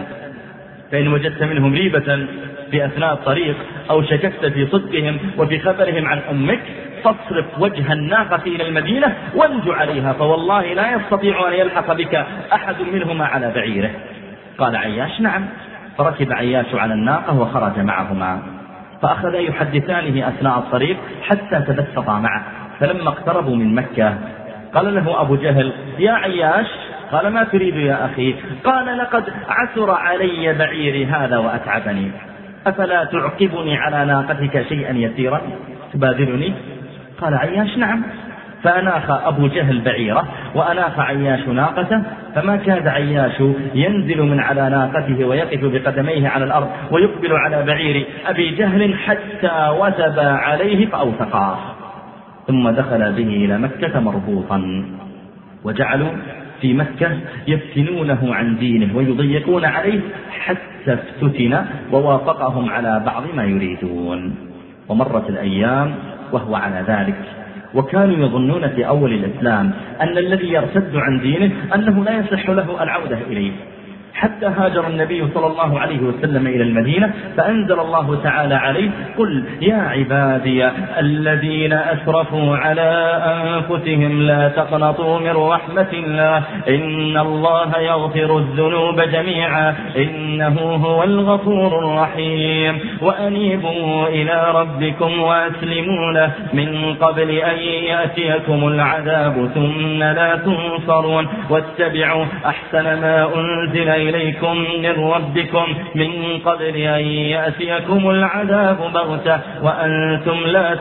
فإن وجدت منهم ريبة في أثناء الطريق أو شككت في صدقهم وفي خبرهم عن أمك فاصرف وجه الناقة إلى المدينة وانجو عليها، فوالله لا يستطيع أن يلحق بك أحد منهما على بعيره. قال عياش: نعم. فركب عياش على الناقة وخرج معهما، فأخذ يحدثانه أثناء الطريق حتى تبسطا معه. فلما اقتربوا من مكة قال له أبو جهل: يا عياش. قال: ما تريد يا أخي؟ قال: لقد عثر علي بعيري هذا وأتعبني، أفلا تعقبني على ناقتك شيئا يسيرا تبادلني؟ قال عياش: نعم. فأناخ أبو جهل بعيره وأناخ عياش ناقته، فما كاد عياش ينزل من على ناقته ويقف بقدميه على الأرض ويقبل على بعير أبي جهل حتى وثب عليه فأوثقاه، ثم دخل به إلى مكة مربوطا، وجعلوا في مكة يفتنونه عن دينه ويضيقون عليه حتى افتتن ووافقهم على بعض ما يريدون. ومرت الأيام وهو على ذلك، وكانوا يظنون في أول الإسلام أن الذي يرتد عن دينه أنه لا يصح له العودة إليه، حتى هاجر النبي صلى الله عليه وسلم إلى المدينة فأنزل الله تعالى عليه: قل يا عبادي الذين أسرفوا على أنفسهم لا تقنطوا من رحمة الله إن الله يغفر الذنوب جميعا إنه هو الغفور الرحيم وأنيبوا إلى ربكم وأسلموا له من قبل أن يأتيكم العذاب ثم لا تنصرون واتبعوا أحسن ما أنزل إليكم من ربكم من قبل أن يأتيكم العذاب بغتة وأنتم لا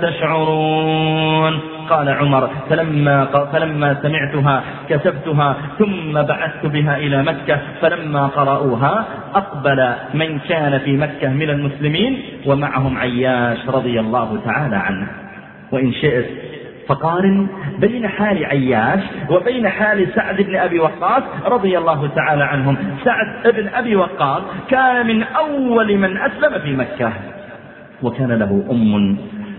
تشعرون. قال عمر: فلما, فلما سمعتها كتبتها ثم بعثت بها إلى مكة، فلما قرأوها أقبل من كان في مكة من المسلمين ومعهم عياش رضي الله تعالى عنه. وإن شئت فقارن بين حال عياش وبين حال سعد بن أبي وقاص رضي الله تعالى عنهم. سعد بن أبي وقاص كان من أول من أسلم في مكة، وكان له أم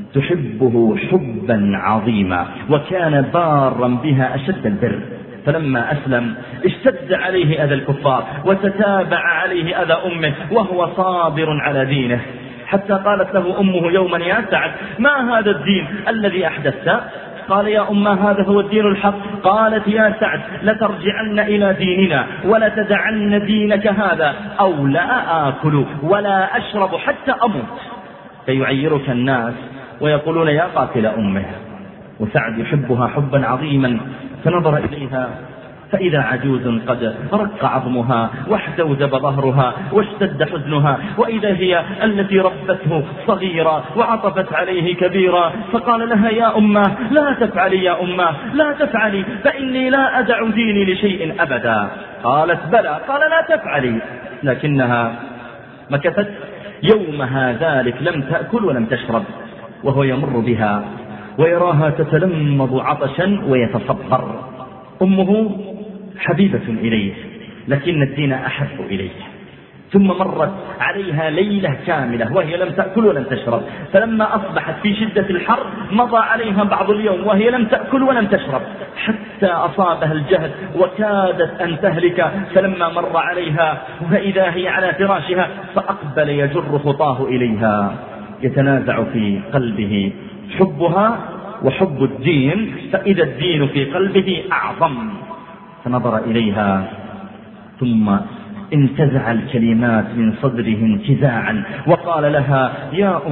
تحبه حبا عظيما، وكان بارا بها أشد البر. فلما أسلم اشتد عليه أذى الكفار وتتابع عليه أذى أمه وهو صابر على دينه، حتى قالت له أمه يوما: يا سعد، ما هذا الدين الذي أحدثت؟ قال: يا أمه هذا هو الدين الحق. قالت: يا سعد، لترجعن إلى ديننا ولتدعن دينك هذا أو لا آكل ولا أشرب حتى أموت. فيعيرك الناس ويقولون: يا قاتل أمه. وسعد يحبها حبا عظيما، فنظر إليها فإذا عجوز قد رق عظمها واحتوزب ظهرها واشتد حزنها، وإذا هي التي ربته صغيرة وعطفت عليه كبيرا، فقال لها: يا أمه لا تفعلي، يا أمه لا تفعلي، فإني لا أدع ديني لشيء أبدا. قالت: بلى. قال: لا تفعلي. لكنها مكثت يومها ذلك لم تأكل ولم تشرب، وهو يمر بها ويراها تتلمض عطشا ويتصبر. أمه حبيبة إليه لكن الدين أحب إليه. ثم مرت عليها ليلة كاملة وهي لم تأكل ولم تشرب، فلما أصبحت في شدة الحر مضى عليها بعض اليوم وهي لم تأكل ولم تشرب حتى أصابها الجهد وكادت أن تهلك. فلما مر عليها فإذا هي على فراشها فأقبل يجر خطاه إليها، يتنازع في قلبه حبها وحب الدين، فإذا الدين في قلبه أعظم. فنظر إليها ثم انتزع الكلمات من صدره انتزاعا وقال لها: يا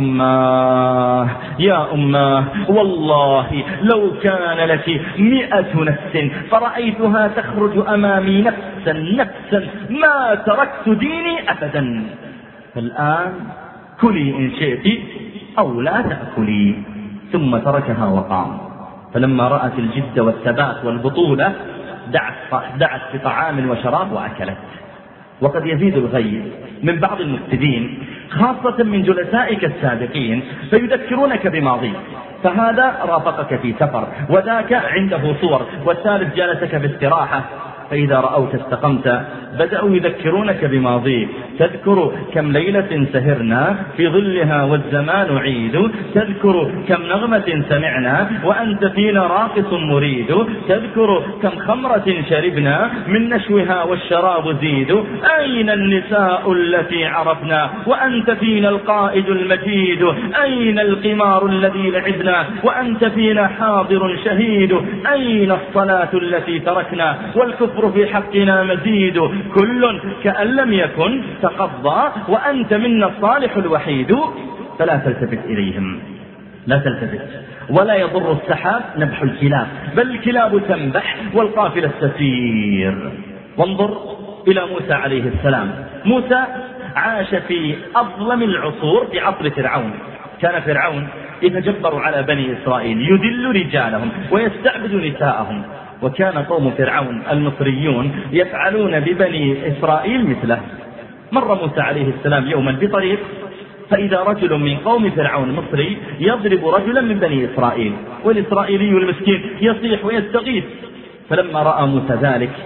أماه يا أماه، والله لو كان لك مئة نفس فرأيتها تخرج أمامي نفسا نفسا ما تركت ديني أبدا، فالآن كلي إن شئت أو لا تأكلي. ثم تركها وقام. فلما رأت الجد والثبات والبطولة دعت, دعت بطعام وشراب وأكلت. وقد يزيد الغيظ من بعض المفسدين خاصة من جلسائك السابقين فيذكرونك بماضيك، فهذا رافقك في سفر، وذاك عنده صور، والثالث جالسك باستراحة، فإذا رأوك استقمت بدأوا يذكرونك بماضيك. تذكر كم ليلة سهرنا في ظلها والزمان عيد، تذكر كم نغمة سمعنا وأنت فينا راقص مريد، تذكر كم خمرة شربنا من نشوها والشراب زيد، أين النساء التي عرفنا وأنت فينا القائد المجيد، أين القمار الذي لعبنا وأنت فينا حاضر شهيد، أين الصلاة التي تركنا والكفر في حقنا مزيد، كل كأن لم يكن تقضى وأنت منا الصالح الوحيد. فلا تلتفت إليهم، لا تلتفت، ولا يضر السحاب نبح الكلاب، بل الكلاب تنبح والقافلة تسير. وانظر إلى موسى عليه السلام. موسى عاش في أظلم العصور في عصر فرعون. كان فرعون يتجبر على بني إسرائيل، يذل رجالهم ويستعبد نساءهم، وكان قوم فرعون المصريون يفعلون ببني إسرائيل مثله. مر موسى عليه السلام يوما بطريق فإذا رجل من قوم فرعون مصري يضرب رجلا من بني إسرائيل، والإسرائيلي المسكين يصيح ويستغيث. فلما رأى موسى ذلك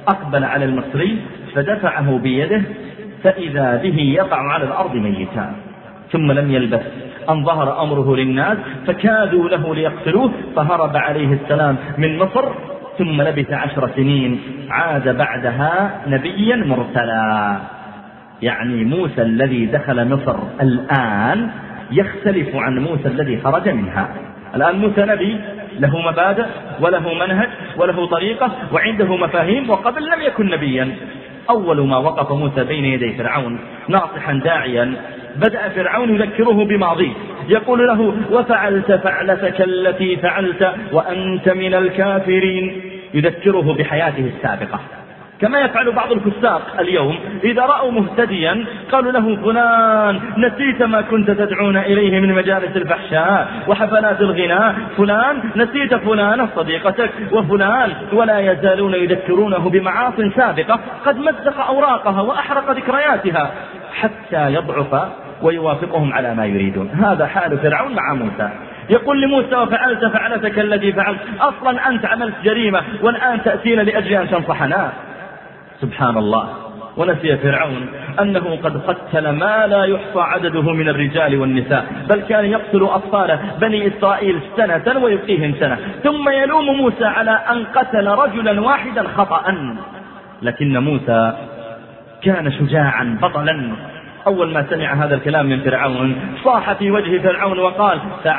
أقبل على المصري فدفعه بيده فإذا به يقع على الأرض ميتا، ثم لم يلبث أن ظهر أمره للناس فكادوا له ليقتلوه، فهرب عليه السلام من مصر، ثم لبث عشر سنين عاد بعدها نبيا مرسلا. يعني موسى الذي دخل مصر الآن يختلف عن موسى الذي خرج منها. الآن موسى نبي له مبادئ وله منهج وله طريقة وعنده مفاهيم، وقبل لم يكن نبيا. أول ما وقف موسى بين يدي فرعون ناصحا داعيا بدأ فرعون يذكره بماضيه، يقول له وفعلت فعلتك التي فعلت وأنت من الكافرين، يذكره بحياته السابقة، كما يفعل بعض الفساق اليوم إذا رأوا مهتديا قالوا له فلان نسيت ما كنت تدعون إليه من مجالس الفحشاء وحفلات الغناء، فلان نسيت فلانة صديقتك وفلان، ولا يزالون يذكرونه بمعاص سابقة قد مزق أوراقها وأحرق ذكرياتها حتى يضعف ويوافقهم على ما يريدون. هذا حال فرعون مع موسى، يقول لموسى وفعلت فعلتك الذي فعلت، أصلا أنت عملت جريمة والآن تأتينا لأجل أن تنصحنا. سبحان الله. ونسي فرعون أنه قد قتل ما لا يحصى عدده من الرجال والنساء، بل كان يقتل أطفال بني إسرائيل سنة ويبقيهم سنة، ثم يلوم موسى على أن قتل رجلا واحدا خطأ. لكن موسى كان شجاعا بطلا، أول ما سمع هذا الكلام من فرعون صاح في وجه فرعون وقال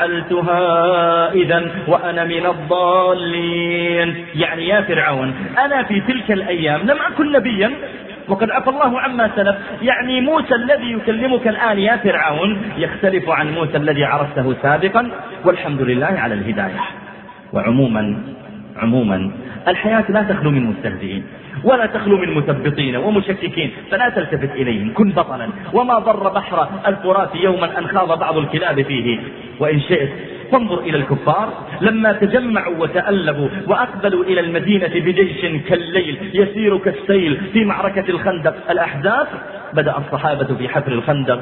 فعلتها إذن وأنا من الضالين. يعني يا فرعون أنا في تلك الأيام لم أكن نبيا وقد عفى الله عما سلف. يعني موسى الذي يكلمك الآن يا فرعون يختلف عن موسى الذي عرفته سابقا، والحمد لله على الهداية. وعموما عموما الحياة لا تخلو من مستهزئين ولا تخلو من مثبطين ومشككين، فلا تلتفت إليهم، كن بطلا. وما ضر بحر الفرات يوما أن خاض بعض الكلاب فيه. وإن شئت فانظر إلى الكفار لما تجمعوا وتألبوا وأقبلوا إلى المدينة بجيش كالليل يسير كالسيل في معركة الخندق الأحزاب، بدأ الصحابة في حفر الخندق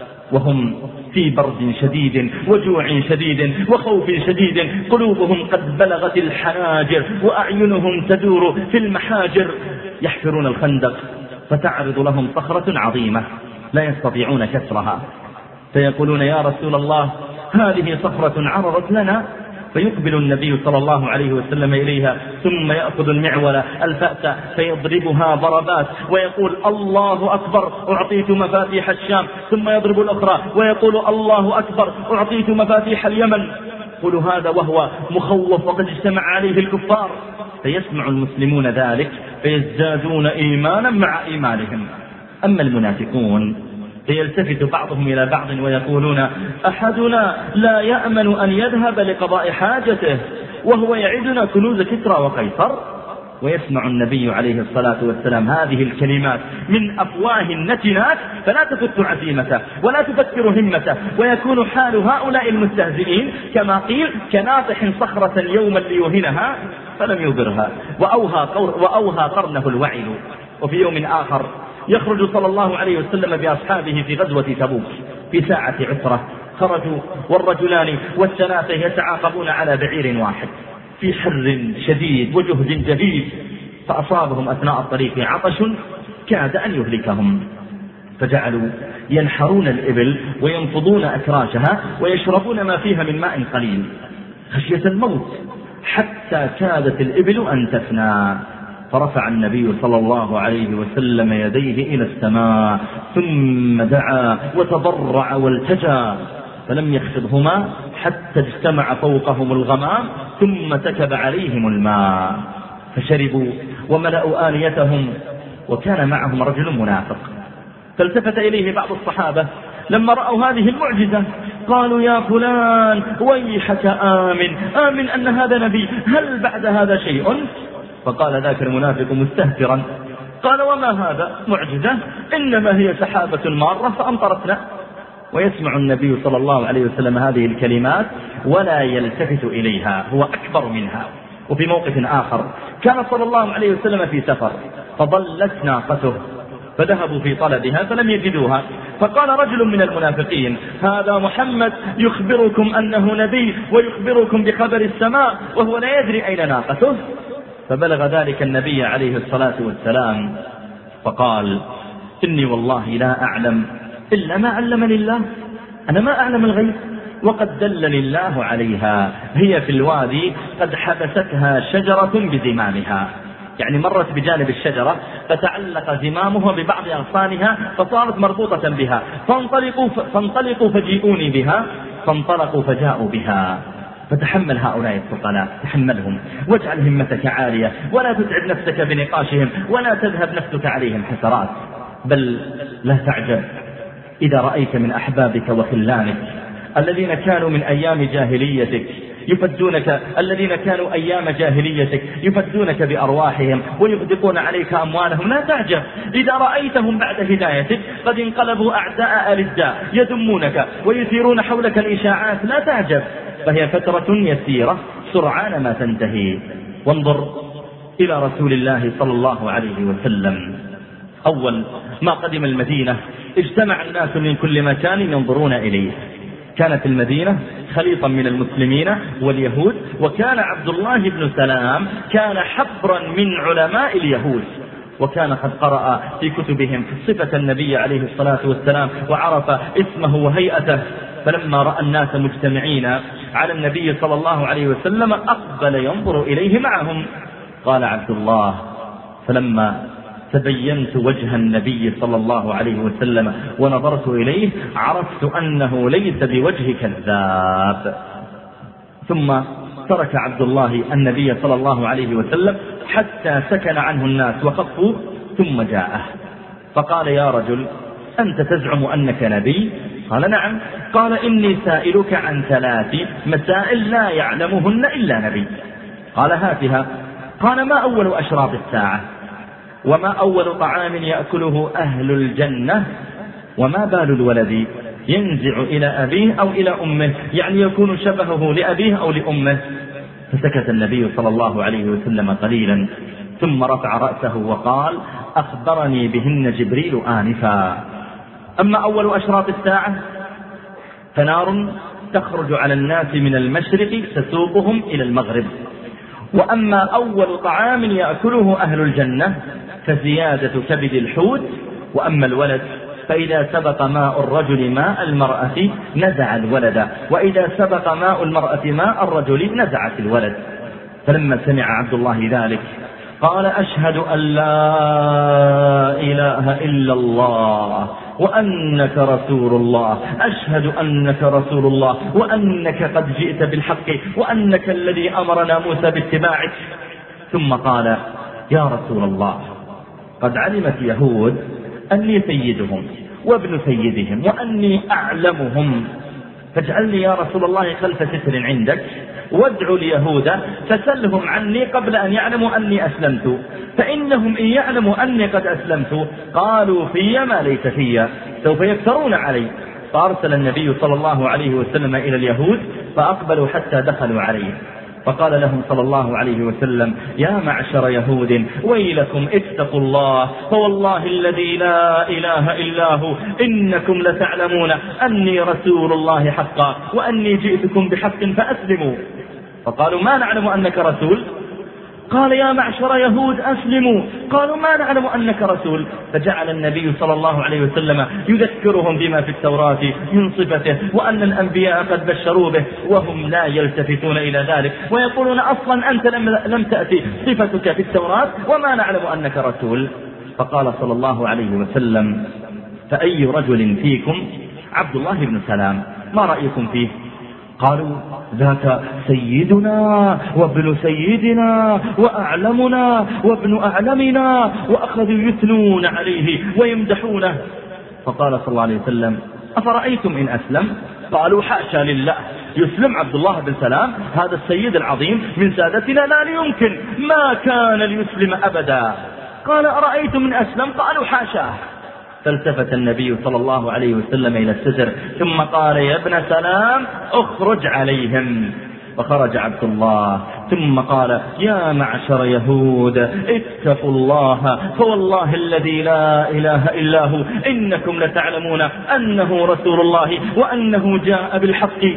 وهم في برد شديد وجوع شديد وخوف شديد، قلوبهم قد بلغت الحناجر وأعينهم تدور في المحاجر، يحفرون الخندق فتعرض لهم صخرة عظيمة لا يستطيعون كسرها، فيقولون يا رسول الله هذه صخرة عرضت لنا، فيقبل النبي صلى الله عليه وسلم إليها ثم يأخذ المعولة الفأس فيضربها ضربات ويقول الله أكبر أعطيت مفاتيح الشام، ثم يضرب الأخرى ويقول الله أكبر أعطيت مفاتيح اليمن. قل هذا وهو مخوف وقد اجتمع عليه الكفار، فيسمع المسلمون ذلك فيزدادون إيمانا مع إيمانهم. أما المنافقون فيلتفت بعضهم إلى بعض ويقولون أحدنا لا يأمن أن يذهب لقضاء حاجته وهو يعدنا كنوز كسرى وقيصر. ويسمع النبي عليه الصلاة والسلام هذه الكلمات من أفواه النتنات فلا تفت عزيمته ولا تفكر همته، ويكون حال هؤلاء المستهزئين كما قيل كناطح صخرة يوما ليوهنها فلم يضرها وأوهى, وأوهى قرنه الوعل. وفي يوم آخر يخرج صلى الله عليه وسلم بأصحابه في غزوة تبوك في ساعة عسرة، خرجوا والرجلان والثلاثة يتعاقبون على بعير واحد في حر شديد وجهد جديد، فأصابهم أثناء الطريق عطش كاد أن يهلكهم، فجعلوا ينحرون الإبل وينفضون أكراشها ويشربون ما فيها من ماء قليل خشية الموت، حتى كادت الإبل أن تفنى. فرفع النبي صلى الله عليه وسلم يديه إلى السماء ثم دعا وتضرع والتجى، فلم يخفضهما حتى اجتمع فوقهم الغمام ثم سكب عليهم الماء فشربوا وملأوا آنيتهم، وكان معهم رجل منافق. فالتفت إليه بعض الصحابة لما رأوا هذه المعجزة قالوا يا فلان ويحك آمن آمن أن هذا نبي، هل بعد هذا شيء؟ فقال ذاك المنافق مستهترا قال وما هذا معجزة، إنما هي سحابة مارة فأمطرتنا. ويسمع النبي صلى الله عليه وسلم هذه الكلمات ولا يلتفت إليها، هو أكبر منها. وفي موقف آخر كان صلى الله عليه وسلم في سفر فضلت ناقته فذهبوا في طلبها فلم يجدوها، فقال رجل من المنافقين هذا محمد يخبركم أنه نبي ويخبركم بخبر السماء وهو لا يدري أين ناقته. فبلغ ذلك النبي عليه الصلاة والسلام فقال: إني والله لا أعلم إلا ما علمني الله، أنا ما أعلم الغيب، وقد دلني الله عليها، هي في الوادي قد حبستها شجرة بزمامها، يعني مرت بجانب الشجرة فتعلق زمامها ببعض أغصانها فصارت مربوطة بها، فانطلقوا, فانطلقوا فجيئوني بها، فانطلقوا فجاءوا بها. فتحمل هؤلاء الفقراء، تحملهم واجعل همتك عالية، ولا تتعب نفسك بنقاشهم، ولا تذهب نفسك عليهم حسرات، بل لا تعجب إذا رأيت من أحبابك وخلانك الذين كانوا من أيام جاهليتك يفدونك، الذين كانوا أيام جاهليتك يفدونك بأرواحهم ويغدقون عليك أموالهم، لا تعجب إذا رأيتهم بعد هدايتك قد انقلبوا أعداء ألداء يذمونك ويثيرون حولك الإشاعات، لا تعجب، فهي فترة يسيرة سرعان ما تنتهي. وانظر إلى رسول الله صلى الله عليه وسلم، أول ما قدم المدينة اجتمع الناس من كل مكان ينظرون إليه. كانت المدينة خليطا من المسلمين واليهود، وكان عبد الله بن سلام كان حبرا من علماء اليهود، وكان قد قرأ في كتبهم صفة النبي عليه الصلاة والسلام وعرف اسمه وهيئته. فلما رأى الناس مجتمعين على النبي صلى الله عليه وسلم أقبل ينظر إليه معهم. قال عبد الله: فلما تبينت وجه النبي صلى الله عليه وسلم ونظرت إليه عرفت أنه ليس بوجه كذاب. ثم ترك عبد الله النبي صلى الله عليه وسلم حتى سكن عنه الناس وخفوا، ثم جاءه فقال: يا رجل، أنت تزعم أنك نبي؟ قال: نعم. قال: إني سائلك عن ثلاث مسائل لا يعلمهن إلا نبي. قال: هاتها. قال: ما أول أشراط الساعة؟ وما أول طعام يأكله أهل الجنة؟ وما بال الولد ينزع إلى أبيه أو إلى أمه، يعني يكون شبهه لأبيه أو لأمه؟ فسكت النبي صلى الله عليه وسلم قليلا ثم رفع رأسه وقال: أخبرني بهن جبريل آنفا. أما أول أشراط الساعة فنار تخرج على الناس من المشرق تسوقهم إلى المغرب. وأما أول طعام يأكله أهل الجنة فزيادة كبد الحوت. وأما الولد فإذا سبق ماء الرجل ماء المرأة نزع الولد، وإذا سبق ماء المرأة ماء الرجل نزعت الولد. فلما سمع عبد الله ذلك قال: أشهد أن لا إله إلا الله وأنك رسول الله، أشهد أنك رسول الله وأنك قد جئت بالحق وأنك الذي أمرنا موسى باتباعك. ثم قال: يا رسول الله، قد علمت يهود أني سيدهم وابن سيدهم وأني أعلمهم، فاجعلني يا رسول الله خلف ستر عندك وادع اليهود فسلهم عني قبل أن يعلموا أني أسلمت، فإنهم إن يعلموا أني قد أسلمت قالوا في ما ليس في سوف يفترون علي. فأرسل النبي صلى الله عليه وسلم إلى اليهود فأقبلوا حتى دخلوا عليه، فقال لهم صلى الله عليه وسلم: يا معشر يهود ويلكم اتقوا الله، فوالله الذي لا إله إلا هو إنكم لتعلمون أني رسول الله حقا وأني جئتكم بحق فأسلموا. فقالوا: ما نعلم أنك رسول. قال: يا معشر يهود أسلموا. قالوا: ما نعلم أنك رسول. فجعل النبي صلى الله عليه وسلم يذكرهم بما في التوراة من صفته وأن الأنبياء قد بشروا به، وهم لا يلتفتون إلى ذلك ويقولون: أصلا أنت لم, لم تأتي صفتك في التوراة وما نعلم أنك رسول. فقال صلى الله عليه وسلم: فأي رجل فيكم عبد الله بن سلام، ما رأيكم فيه؟ قالوا: ذاك سيدنا وابن سيدنا وأعلمنا وابن أعلمنا، وأخذوا يثنون عليه ويمدحونه. فقال صلى الله عليه وسلم: أفرأيتم إن أسلم؟ قالوا: حاشا لله، يسلم عبد الله بن سلام هذا السيد العظيم من سادتنا؟ لا ليمكن، ما كان ليسلم أبدا. قال: أرأيتم إن أسلم؟ قالوا: حاشا. فالتفت النبي صلى الله عليه وسلم إلى الستر ثم قال: يا ابن سلام اخرج عليهم. فخرج عبد الله ثم قال: يا معشر يهود اتقوا الله، فوالله الذي لا إله إلا هو إنكم لتعلمون أنه رسول الله وأنه جاء بالحق.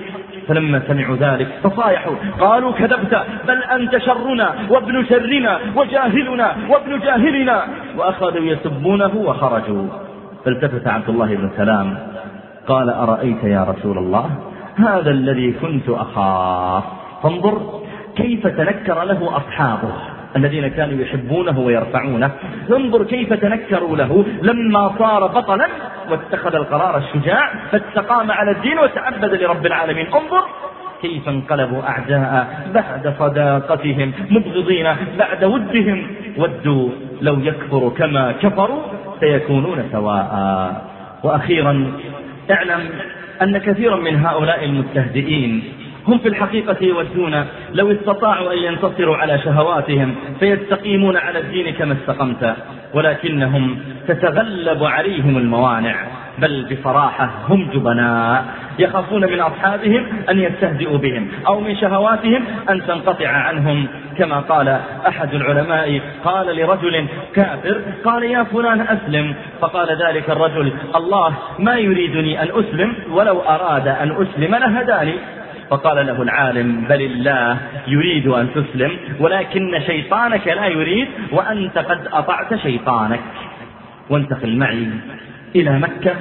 فلما سمعوا ذلك تصايحوا قالوا كذبت، بل أنت شرنا وابن شرنا وجاهلنا وابن جاهلنا، وأخذوا يسبونه وخرجوا. فالتفت عبد الله بن سلام قال أرأيت يا رسول الله هذا الذي كنت أخاف. فانظر كيف تنكر له أصحابه الذين كانوا يحبونه ويرفعونه، انظر كيف تنكروا له لما صار بطلا واتخذ القرار الشجاع فاستقام على الدين وتعبد لرب العالمين. انظر كيف انقلبوا أعداء بعد صداقتهم، مبغضين بعد ودهم، ودوا لو يكفروا كما كفروا سيكونون سواء. وأخيرا اعلم أن كثيرا من هؤلاء المستهزئين هم في الحقيقة يودون لو استطاعوا أن ينتصروا على شهواتهم فيستقيمون على الدين كما استقمت، ولكنهم تتغلب عليهم الموانع، بل بصراحة هم جبناء يخافون من أصحابهم أن يستهزئوا بهم أو من شهواتهم أن تنقطع عنهم. كما قال أحد العلماء قال لرجل كافر قال يا فلان أسلم، فقال ذلك الرجل الله ما يريدني أن أسلم، ولو أراد أن أسلم لهداني. فقال له العالم بل الله يريد أن تسلم ولكن شيطانك لا يريد وأنت قد أطعت شيطانك. وانتقل معي إلى مكة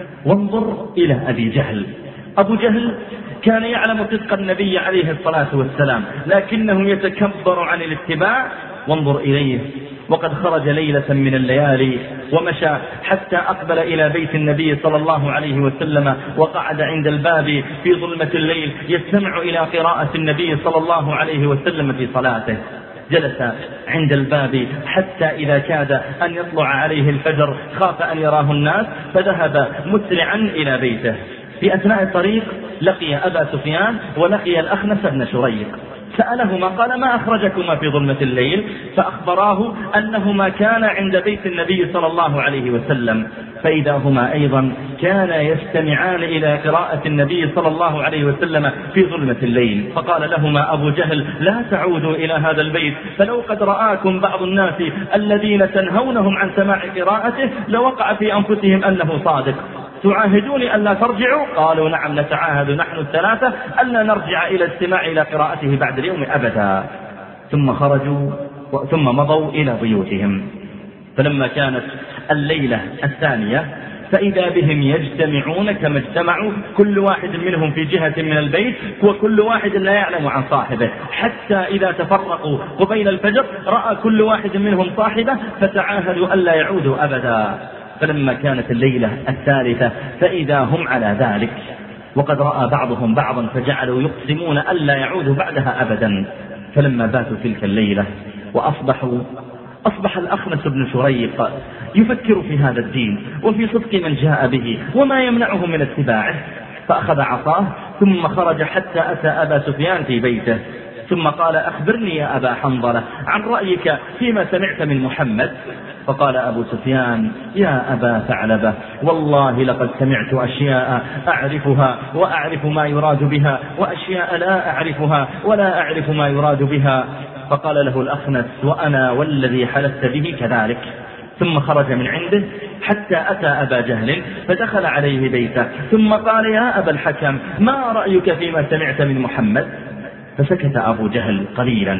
وانظر إلى أبي جهل. أبو جهل كان يعلم صدق النبي عليه الصلاة والسلام لكنه يتكبر عن الاتباع. وانظر إليه وقد خرج ليلة من الليالي ومشى حتى أقبل إلى بيت النبي صلى الله عليه وسلم، وقعد عند الباب في ظلمة الليل يستمع إلى قراءة النبي صلى الله عليه وسلم في صلاته. جلس عند الباب حتى إذا كاد أن يطلع عليه الفجر خاف أن يراه الناس فذهب مسرعا إلى بيته. في أثناء الطريق لقي أبا سفيان ولقي الأخنس بن شريق، سألهما قال ما أخرجكما في ظلمة الليل؟ فأخبراه أنهما كان عند بيت النبي صلى الله عليه وسلم، فإذا هما أيضا كان يستمعان إلى قراءة النبي صلى الله عليه وسلم في ظلمة الليل. فقال لهما أبو جهل لا تعودوا إلى هذا البيت، فلو قد رآكم بعض الناس الذين تنهونهم عن سماع قراءته لوقع في أنفسهم أنه صادق، تعاهدوني ألا ترجعوا؟ قالوا نعم نتعاهد نحن الثلاثة ألا نرجع إلى الاستماع إلى قراءته بعد اليوم أبدا. ثم خرجوا ثم مضوا إلى بيوتهم. فلما كانت الليلة الثانية فإذا بهم يجتمعون كما اجتمعوا، كل واحد منهم في جهة من البيت وكل واحد لا يعلم عن صاحبه، حتى إذا تفرقوا قبيل الفجر رأى كل واحد منهم صاحبه فتعاهدوا ألا يعودوا أبدا. فلما كانت الليلة الثالثة فإذا هم على ذلك، وقد رأى بعضهم بعضا فجعلوا يقسمون ألا يعودوا بعدها أبدا. فلما باتوا تلك الليلة وأصبحوا أصبح الأخنس بن شريق يفكر في هذا الدين وفي صدق من جاء به وما يمنعه من اتباعه، فأخذ عصاه ثم خرج حتى أتى أبا سفيان في بيته، ثم قال أخبرني يا أبا حنظلة عن رأيك فيما سمعت من محمد. فقال أبو سفيان يا أبا ثعلبة والله لقد سمعت أشياء أعرفها وأعرف ما يراد بها، وأشياء لا أعرفها ولا أعرف ما يراد بها. فقال له الأخنس وأنا والذي حلفت به كذلك. ثم خرج من عنده حتى أتى أبا جهل فدخل عليه بيته، ثم قال يا أبا الحكم ما رأيك فيما سمعت من محمد؟ فسكت أبو جهل قليلا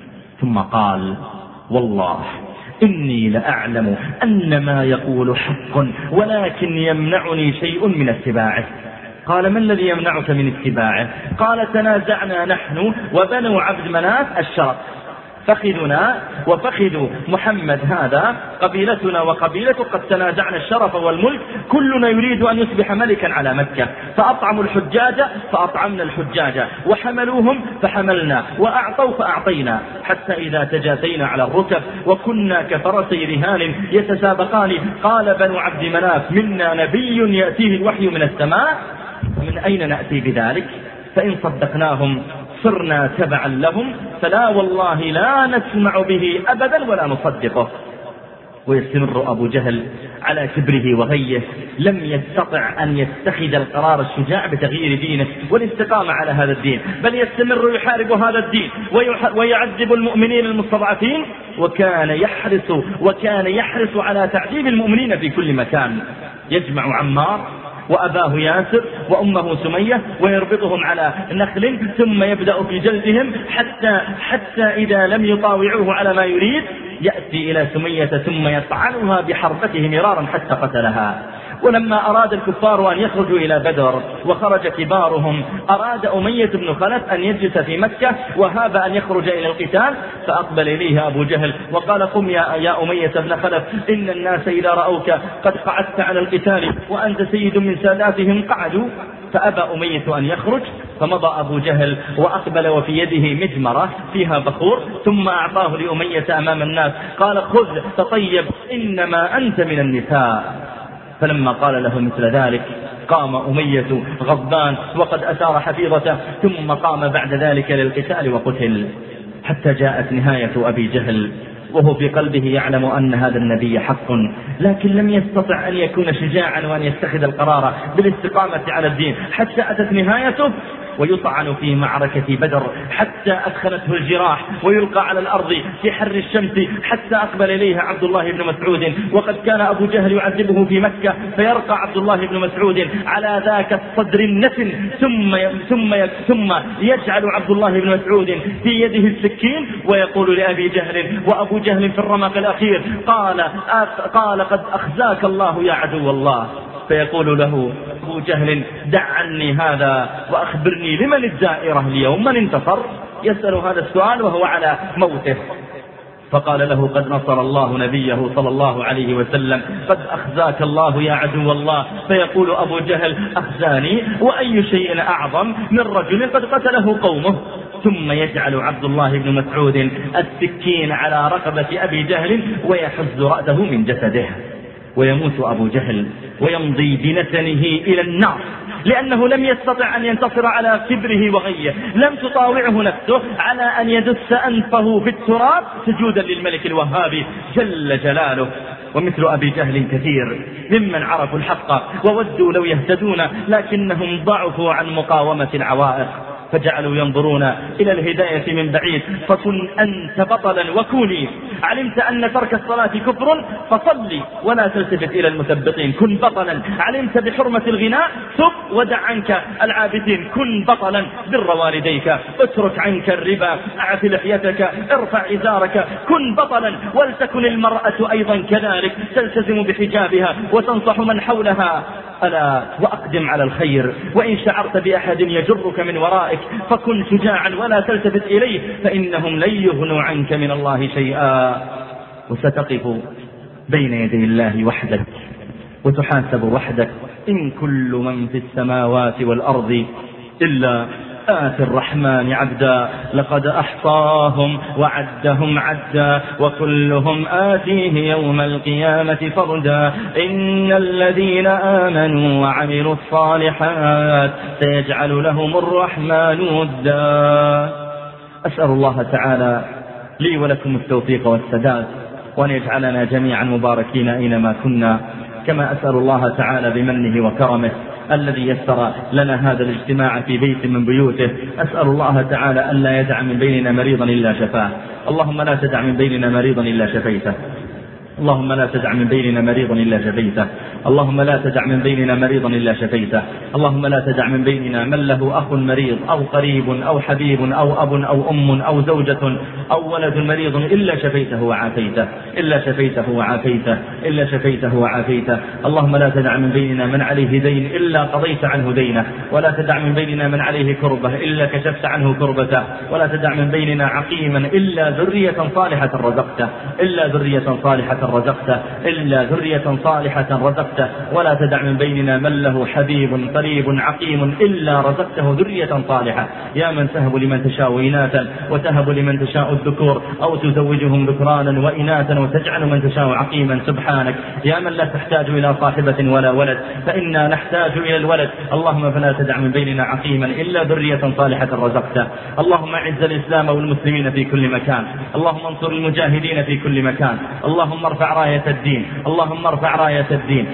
ثم قال والله إني لأعلم أن ما يقول حق ولكن يمنعني شيء من اتباعه. قال ما الذي يمنعك من اتباعه؟ قال تنازعنا نحن وبنو عبد مناف الشرف، فخذنا وفخذ محمد هذا قبيلتنا وقبيلته قد تنازعنا الشرف والملك، كلنا يريد أن يصبح ملكا على مكة، فأطعموا الحجاج فأطعمنا الحجاج، وحملوهم فحملنا، وأعطوا فأعطينا، حتى إذا تجاثينا على الركب وكنا كفرسي رهان يتسابقان. قال بنو عبد مناف منا نبي يأتيه الوحي من السماء، من أين نأتي بذلك؟ فإن صدقناهم صرنا تبعا لهم، فلا والله لا نسمع به أبدا ولا نصدقه. ويستمر أبو جهل على كبره وغيه، لم يستطع أن يتخذ القرار الشجاع بتغيير دينه والاستقامة على هذا الدين، بل يستمر يحارب هذا الدين ويعذب المؤمنين المستضعفين، وكان يحرص وكان يحرص على تعذيب المؤمنين في كل مكان. يجمع عمار وأباه ياسر وأمه سمية، ويربطهم على نخل ثم يبدأ في جلدهم حتى, حتى إذا لم يطاوعوه على ما يريد يأتي إلى سمية ثم يطعنها بحربته مرارا حتى قتلها. ولما أراد الكفار أن يخرجوا إلى بدر وخرج كبارهم، أراد أمية بن خلف أن يجلس في مكة وهاب أن يخرج إلى القتال، فأقبل إليه أبو جهل وقال قم يا, يا أمية بن خلف، إن الناس إذا رأوك قد قعدت على القتال وأنت سيد من ساداتهم قعدوا. فأبى أمية أن يخرج، فمضى أبو جهل وأقبل وفي يده مجمرة فيها بخور، ثم أعطاه لأمية أمام الناس، قال خذ تطيب إنما أنت من النساء. فلما قال له مثل ذلك قام أمية غضبان وقد أثار حفيظته، ثم قام بعد ذلك للقتال وقتل، حتى جاءت نهاية أبي جهل وهو في قلبه يعلم أن هذا النبي حق، لكن لم يستطع أن يكون شجاعا وأن يتخذ القرار بالاستقامة على الدين، حتى أتت نهايته ويطعن في معركة بدر حتى أدخلته الجراح ويلقى على الأرض في حر الشمس، حتى أقبل إليه عبد الله بن مسعود، وقد كان أبو جهل يعذبه في مكة، فيرقى عبد الله بن مسعود على ذاك الصدر النتن، ثم ثم ثم يجعل عبد الله بن مسعود في يده السكين ويقول لأبي جهل، وأبو جهل في الرمق الأخير قال قال قد أخزاك الله يا عدو الله. فيقول له أبو جهل دع عني هذا وأخبرني لمن الدائرة اليوم، من انتصر؟ يسأل هذا السؤال وهو على موته. فقال له قد نصر الله نبيه صلى الله عليه وسلم، قد أخزاك الله يا عدو الله. فيقول أبو جهل أخزاني وأي شيء أعظم من رجل قد قتله قومه. ثم يجعل عبد الله بن مسعود السكين على رقبة أبي جهل ويحز رأسه من جسده، ويموت أبو جهل ويمضي بنتنه إلى النار، لأنه لم يستطع أن ينتصر على كبره وغيه، لم تطاوعه نفسه على أن يدس أنفه في التراب سجودا للملك الوهاب جل جلاله. ومثل أبي جهل كثير ممن عرفوا الحق وودوا لو يهتدون، لكنهم ضعفوا عن مقاومة العوائق، فجعلوا ينظرون إلى الهداية من بعيد. فكن أنت بطلا وكوني، علمت أن ترك الصلاة كفر فصلي ولا تلتفت إلى المثبطين، كن بطلا. علمت بحرمة الغناء ثب ودع عنك العابثين، كن بطلا. بر والديك، اترك عنك الربا، اعف لحيتك، ارفع إزارك، كن بطلا. ولتكن المرأة أيضا كذلك، تلتزم بحجابها وتنصح من حولها. ألا وأقدم على الخير، وإن شعرت بأحد يجرك من ورائك فكن شجاعا ولا تلتفت إليه، فإنهم لن يغنوا عنك من الله شيئا. وستقف بين يدي الله وحدك وتحاسب وحدك. إن كل من في السماوات والأرض إلا آتي الرحمن عبدا، لقد أحصاهم وعدهم عدا، وكلهم آتيه يوم القيامة فردا. إن الذين آمنوا وعملوا الصالحات سيجعل لهم الرحمن ودا. أسأل الله تعالى لي ولكم التوفيق والسداد، وأن يجعلنا جميعا مباركين أينما كنا، كما أسأل الله تعالى بمنه وكرمه الذي يسر لنا هذا الاجتماع في بيت من بيوته. أسأل الله تعالى أن لا يدع من بيننا مريضا إلا شفاه. اللهم لا تدع من بيننا مريضا إلا شفيته. اللهم لا تدع من بيننا مريضا إلا شفيته. اللهم لا تدع من بيننا مريضا إلا شفيته. اللهم لا تدع من بيننا من له أخ مريض أو قريب أو حبيب أو أب أو أم أو زوجة أو ولد مريض إلا شفيته وعافيته، إلا شفيته وعافيته، إلا شفيته وعافيته. اللهم لا تدع من بيننا من عليه دين إلا قضيت عنه دينه، ولا تدع من بيننا من عليه كربة إلا كشفت عنه كربته، ولا تدع من بيننا عقيما إلا ذرية صالحة رزقته، إلا ذرية صالحة رزقته، إلا ذرية صالحة رزقته. ولا تدع من بيننا من له حبيب قريب عقيم إلا رزقته ذرية صالحة. يا من تهب لمن تشاء إناثا وتهب لمن تشاء الذكور، أو تزوجهم ذكرانا وإناثا وتجعل من تشاء عقيما. سبحانك يا من لا تحتاج إلى صاحبة ولا ولد، فإنا نحتاج إلى الولد. اللهم فلا تدع من بيننا عقيما إلا ذرية صالحة رزقته. اللهم أعز الإسلام والمسلمين في كل مكان، اللهم انصر المجاهدين في كل مكان، اللهم ارفع راية الدين، اللهم ارفع راية الدين،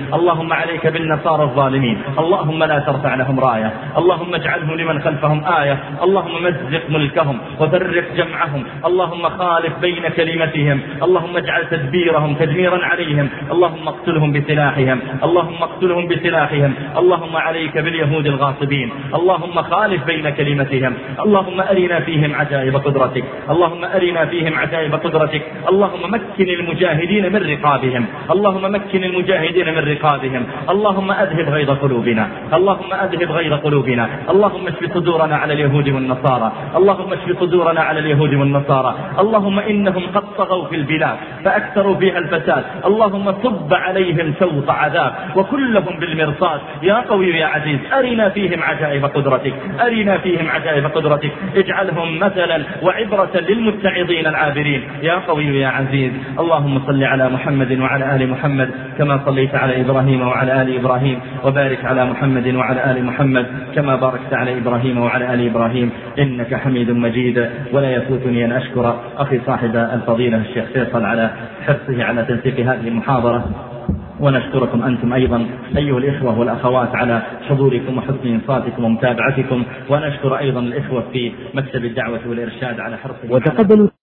اللهم عليك بالنصارى الظالمين، اللهم لا ترفع لهم راية، اللهم اجعلهم لمن خلفهم آية، اللهم مزق ملكهم وفرق جمعهم، اللهم خالف بين كلمتهم، اللهم اجعل تدبيرهم تدميرا عليهم، اللهم اقتلهم بسلاحهم، اللهم اقتلهم بسلاحهم، اللهم عليك باليهود الغاصبين، اللهم خالف بين كلمتهم، اللهم أرنا فيهم عجائب قدرتك، اللهم أرنا فيهم عجائب قدرتك، اللهم مكن المجاهدين من رقابهم، اللهم مكن المجاهدين من رقابهم، اللهم أذهب غيظ قلوبنا، اللهم أذهب غيظ قلوبنا، اللهم اشف صدورنا على اليهود والنصارى، اللهم اشف صدورنا على اليهود والنصارى، اللهم إنهم قد طغوا في البلاد فأكثروا فيها الفساد، اللهم صب عليهم سوط عذاب وكلهم بالمرصاد، يا قوي يا عزيز أرنا فيهم عجائب قدرتك، أرنا فيهم عجائب قدرتك، اجعلهم مثلا وعبرة للمتعظين العابرين، يا قوي يا عزيز. اللهم صل على محمد وعلى آل محمد كما صليت على إبراهيم وعلى آل إبراهيم، وبارك على محمد وعلى آل محمد كما باركت على إبراهيم وعلى آل إبراهيم إنك حميد مجيد. ولا يفوتني أن أشكر أخي صاحب الفضيلة الشيخ فيصل على حرصه على تنسيق هذه المحاضرة، ونشكركم أنتم أيضا أيها الإخوة والأخوات على حضوركم وحسن إنصاتكم ومتابعتكم، ونشكر أيضا الإخوة في مكتب الدعوة والإرشاد على حرصهم.